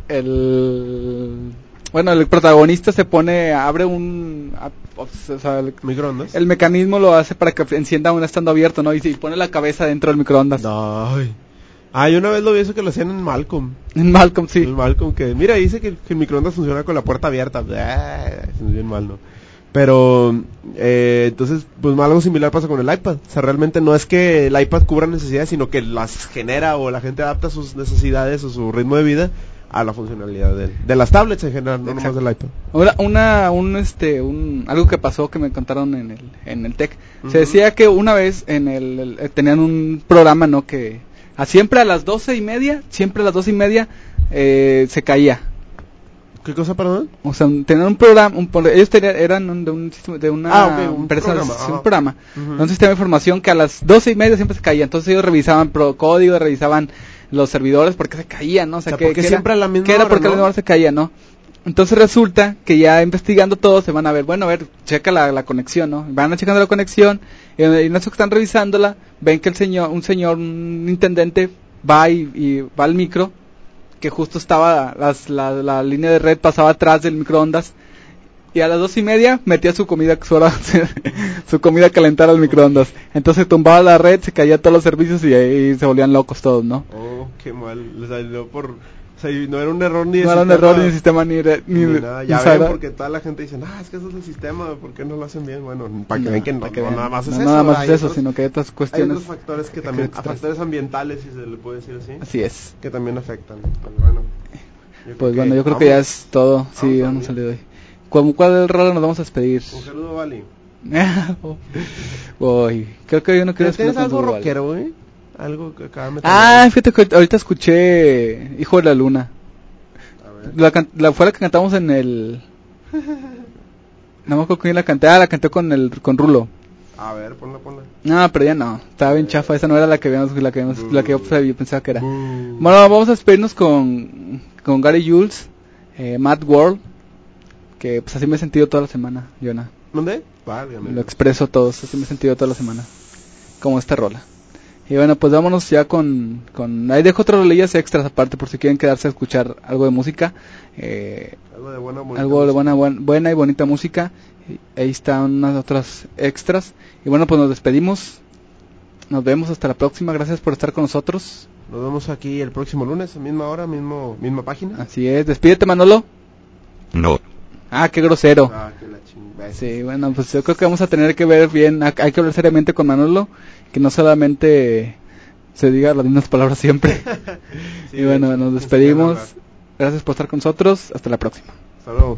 el... Bueno, el protagonista se pone, abre un... a- o sea, el, ¿Microondas? el mecanismo lo hace para que encienda un estando abierto, ¿no? Y, y pone la cabeza dentro del microondas. Ay. Ah, yo una vez lo vi eso que lo hacían en Malcolm. En Malcolm, sí. En Malcolm, que mira, dice que, que el microondas funciona con la puerta abierta. Ah, es bien mal, ¿no? Pero, eh, entonces, pues algo similar pasa con el iPad. O sea, realmente no es que el iPad cubra necesidades, sino que las genera o la gente adapta sus necesidades o su ritmo de vida a la funcionalidad de, de las tablets en general, no nomás Exacto. del iPad. Ahora, una, un, este, un, algo que pasó que me contaron en el, en el Tech. Ujú. Se decía que una vez en el, el- eh, tenían un programa, ¿no? Que a siempre a las doce y media, siempre a las doce y media, eh, se caía. ¿Qué cosa, perdón? O sea, un- tenían un programa, un, pro- ellos tenían, eran un- de, un, sistema- de una Ah, ok, un empresa, programa, sí, ajá. un programa, Ujú. de un sistema de información que a las doce y media siempre se caía. Entonces ellos revisaban pro código, revisaban los servidores porque se caían, ¿no? O sea, O sea, que, porque que siempre era, a la misma que era hora, porque a la ¿no? misma hora se caía, ¿no? Entonces resulta que ya investigando todo se van a ver, bueno, a ver, checa la, la conexión, ¿no? Van a checando la conexión y en en eso que están revisándola, ven que el señor, un señor, un intendente va y, y va al micro, que justo estaba, las, la, la línea de red pasaba atrás del microondas y a las dos y media metía su comida, su, hora- su comida a calentar al microondas. Entonces tumbaba la red, se caía todos los servicios y ahí se volvían locos todos, ¿no? Oh, qué mal. Le salió por... O sea, y no era un error ni de No era un sistema, error ni de sistema ni de... Ni ni de- nada. ni Ya sabrá- ven, porque toda la gente dice, ah, es que eso es el sistema, ¿por qué no lo hacen bien? Bueno, para que No, vean que no, para que no vean. nada más es No, eso. nada más hay es eso, otros- sino que hay otras Hay cuestiones. otros factores que también, extras. factores ambientales, si se le puede decir así, Así es. que también afectan. Pues bueno, yo Pues creo bueno, yo creo vamos. que ya es todo. Sí, Vamos a vamos a dormir. salir hoy. ¿Cuál, cuál rola nos vamos a despedir? Un saludo, Vali. Uy, creo que yo no quiero ¿Tienes despedir con algo tu igual. rockero, güey? Algo que acaba de Ah, fíjate que ahorita escuché Hijo de la Luna. A ver. La, can- la fue la que cantamos en el... No me acuerdo con quién la canté. Ah, la canté con el con Rulo. A ver, ponla, ponla. No, pero ya no. Estaba bien chafa. Esa no era la que habíamos, la que, habíamos- la que yo sabía- pensaba que era. Boo. Bueno, vamos a despedirnos con, con Gary Jules, eh, Mad World. Que pues así me he sentido toda la semana, Jonah. ¿Dónde? Válgame. Lo expreso a todos. Así me he sentido toda la semana. Como esta rola. Y bueno, pues vámonos ya con... con ahí dejo otras rolillas extras aparte por si quieren quedarse a escuchar algo de música. Eh, Algo de buena, bonita algo de música. buena, buen- buena y bonita música. Y ahí están unas otras extras. Y bueno, pues nos despedimos. Nos vemos hasta la próxima. Gracias por estar con nosotros. Nos vemos aquí el próximo lunes, a misma hora, mismo, misma página. Así es. Despídete, Manolo. No. Ah, qué grosero. Ah, que la chingada. Sí, bueno, pues yo creo que vamos a tener que ver bien. Hay hay que hablar seriamente con Manolo. Que no solamente se diga las mismas palabras siempre. Sí, Y bueno, de hecho, nos ni despedimos. siquiera hablar. Gracias por estar con nosotros. Hasta la próxima. Hasta luego.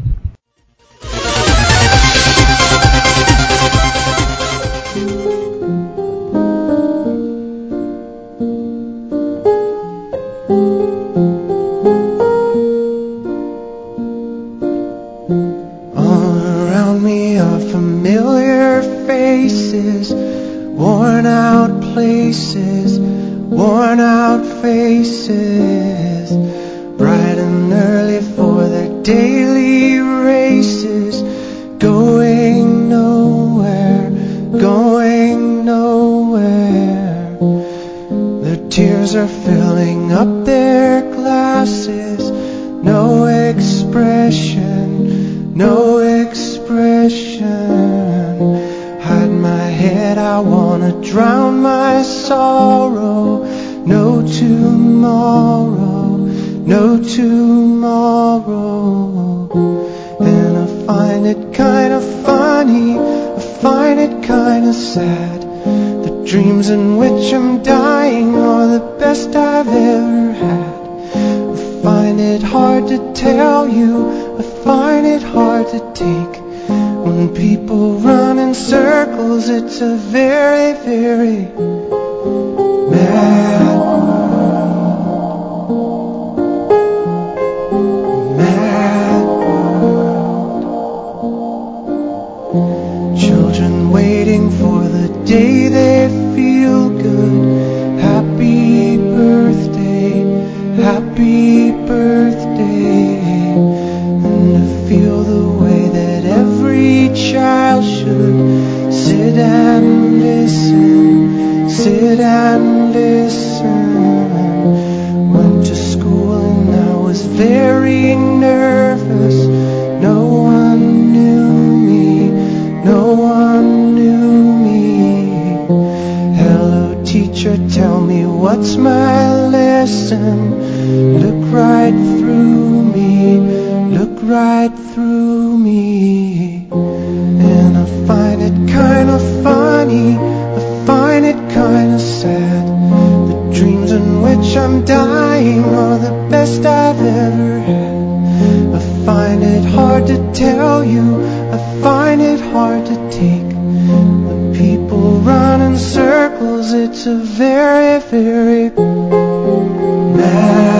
All around me are familiar faces, worn out places, worn out faces, bright and early for their daily races, going nowhere, going nowhere. Their tears are filling up their glasses, no expression, no expression. Hide my head, I wanna drown my sorrow. No tomorrow, no tomorrow. And I find it kinda funny, I find it kinda sad. The dreams in which I'm dying are the best I've ever had. I find it hard to tell you, I find it hard to take. When people run in circles, it's a very, very mad world. Mad world. Children waiting for the day they feel good. Happy birthday, happy birthday. And to feel the way that every child should sit and listen, sit and listen. Went to school and I was very nervous. No one knew me, no one knew me. Hello teacher, tell me what's my lesson. Look right through me, look right through me. And I find it kinda funny, I find it kinda sad. The dreams in which I'm dying are the best I've ever had. I find it hard to tell you, I find it hard to take. The people run in circles, it's a very, very mad